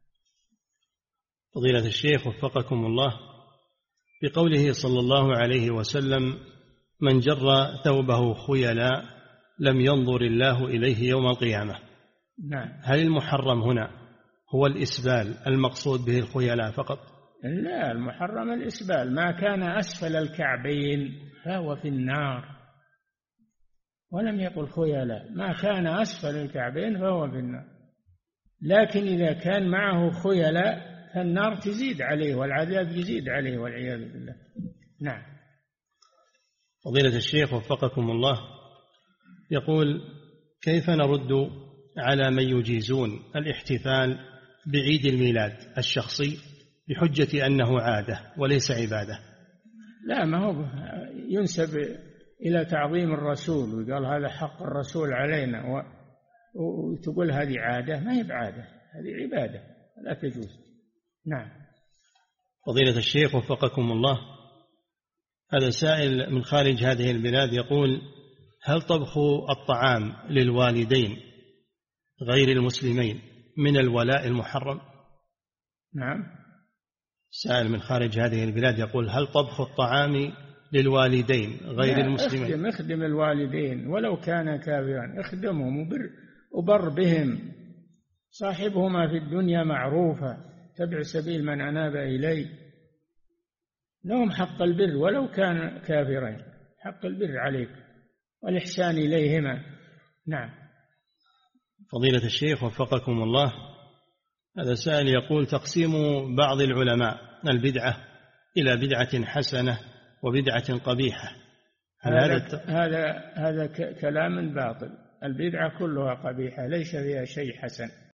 فضيلة الشيخ وفقكم الله، بقوله صلى الله عليه وسلم: من جر ثوبه خيلا لم ينظر الله إليه يوم القيامة. نعم. هل المحرم هنا هو الإسبال المقصود به الخيلاء فقط؟ لا، المحرم الإسبال، ما كان أسفل الكعبين فهو في النار، ولم يقل خيلاء، ما كان أسفل الكعبين فهو في النار. لكن إذا كان معه خيلاء فالنار تزيد عليه والعذاب يزيد عليه والعياذ بالله. نعم. فضيلة الشيخ وفقكم الله، يقول: كيف نرد على من يجيزون الاحتفال بعيد الميلاد الشخصي بحجة أنه عادة وليس عبادة؟ لا، ما هو ينسب إلى تعظيم الرسول، وقال هذا حق الرسول علينا، وتقول هذه عادة، ما هي بعادة، هذه عبادة لا تجوز. نعم. فضيلة الشيخ وفقكم الله، هذا سائل من خارج هذه البلاد يقول: هل طبخ الطعام للوالدين غير المسلمين من الولاء المحرم؟ نعم. سائل من خارج هذه البلاد يقول: هل طبخ الطعام للوالدين غير المسلمين؟ اخدم الوالدين ولو كان كافرا، اخدمهم وبر بهم، صاحبهما في الدنيا معروفة، تبع سبيل من أناب إلي، لهم حق البر ولو كان كافرين، حق البر عليك والإحسان إليهما. نعم. فضيلة الشيخ وفقكم الله، هذا سائل يقول: تقسيم بعض العلماء البدعة إلى بدعة حسنة وبدعة قبيحة، هذا كلام باطل، البدعة كلها قبيحة ليس فيها شيء حسن.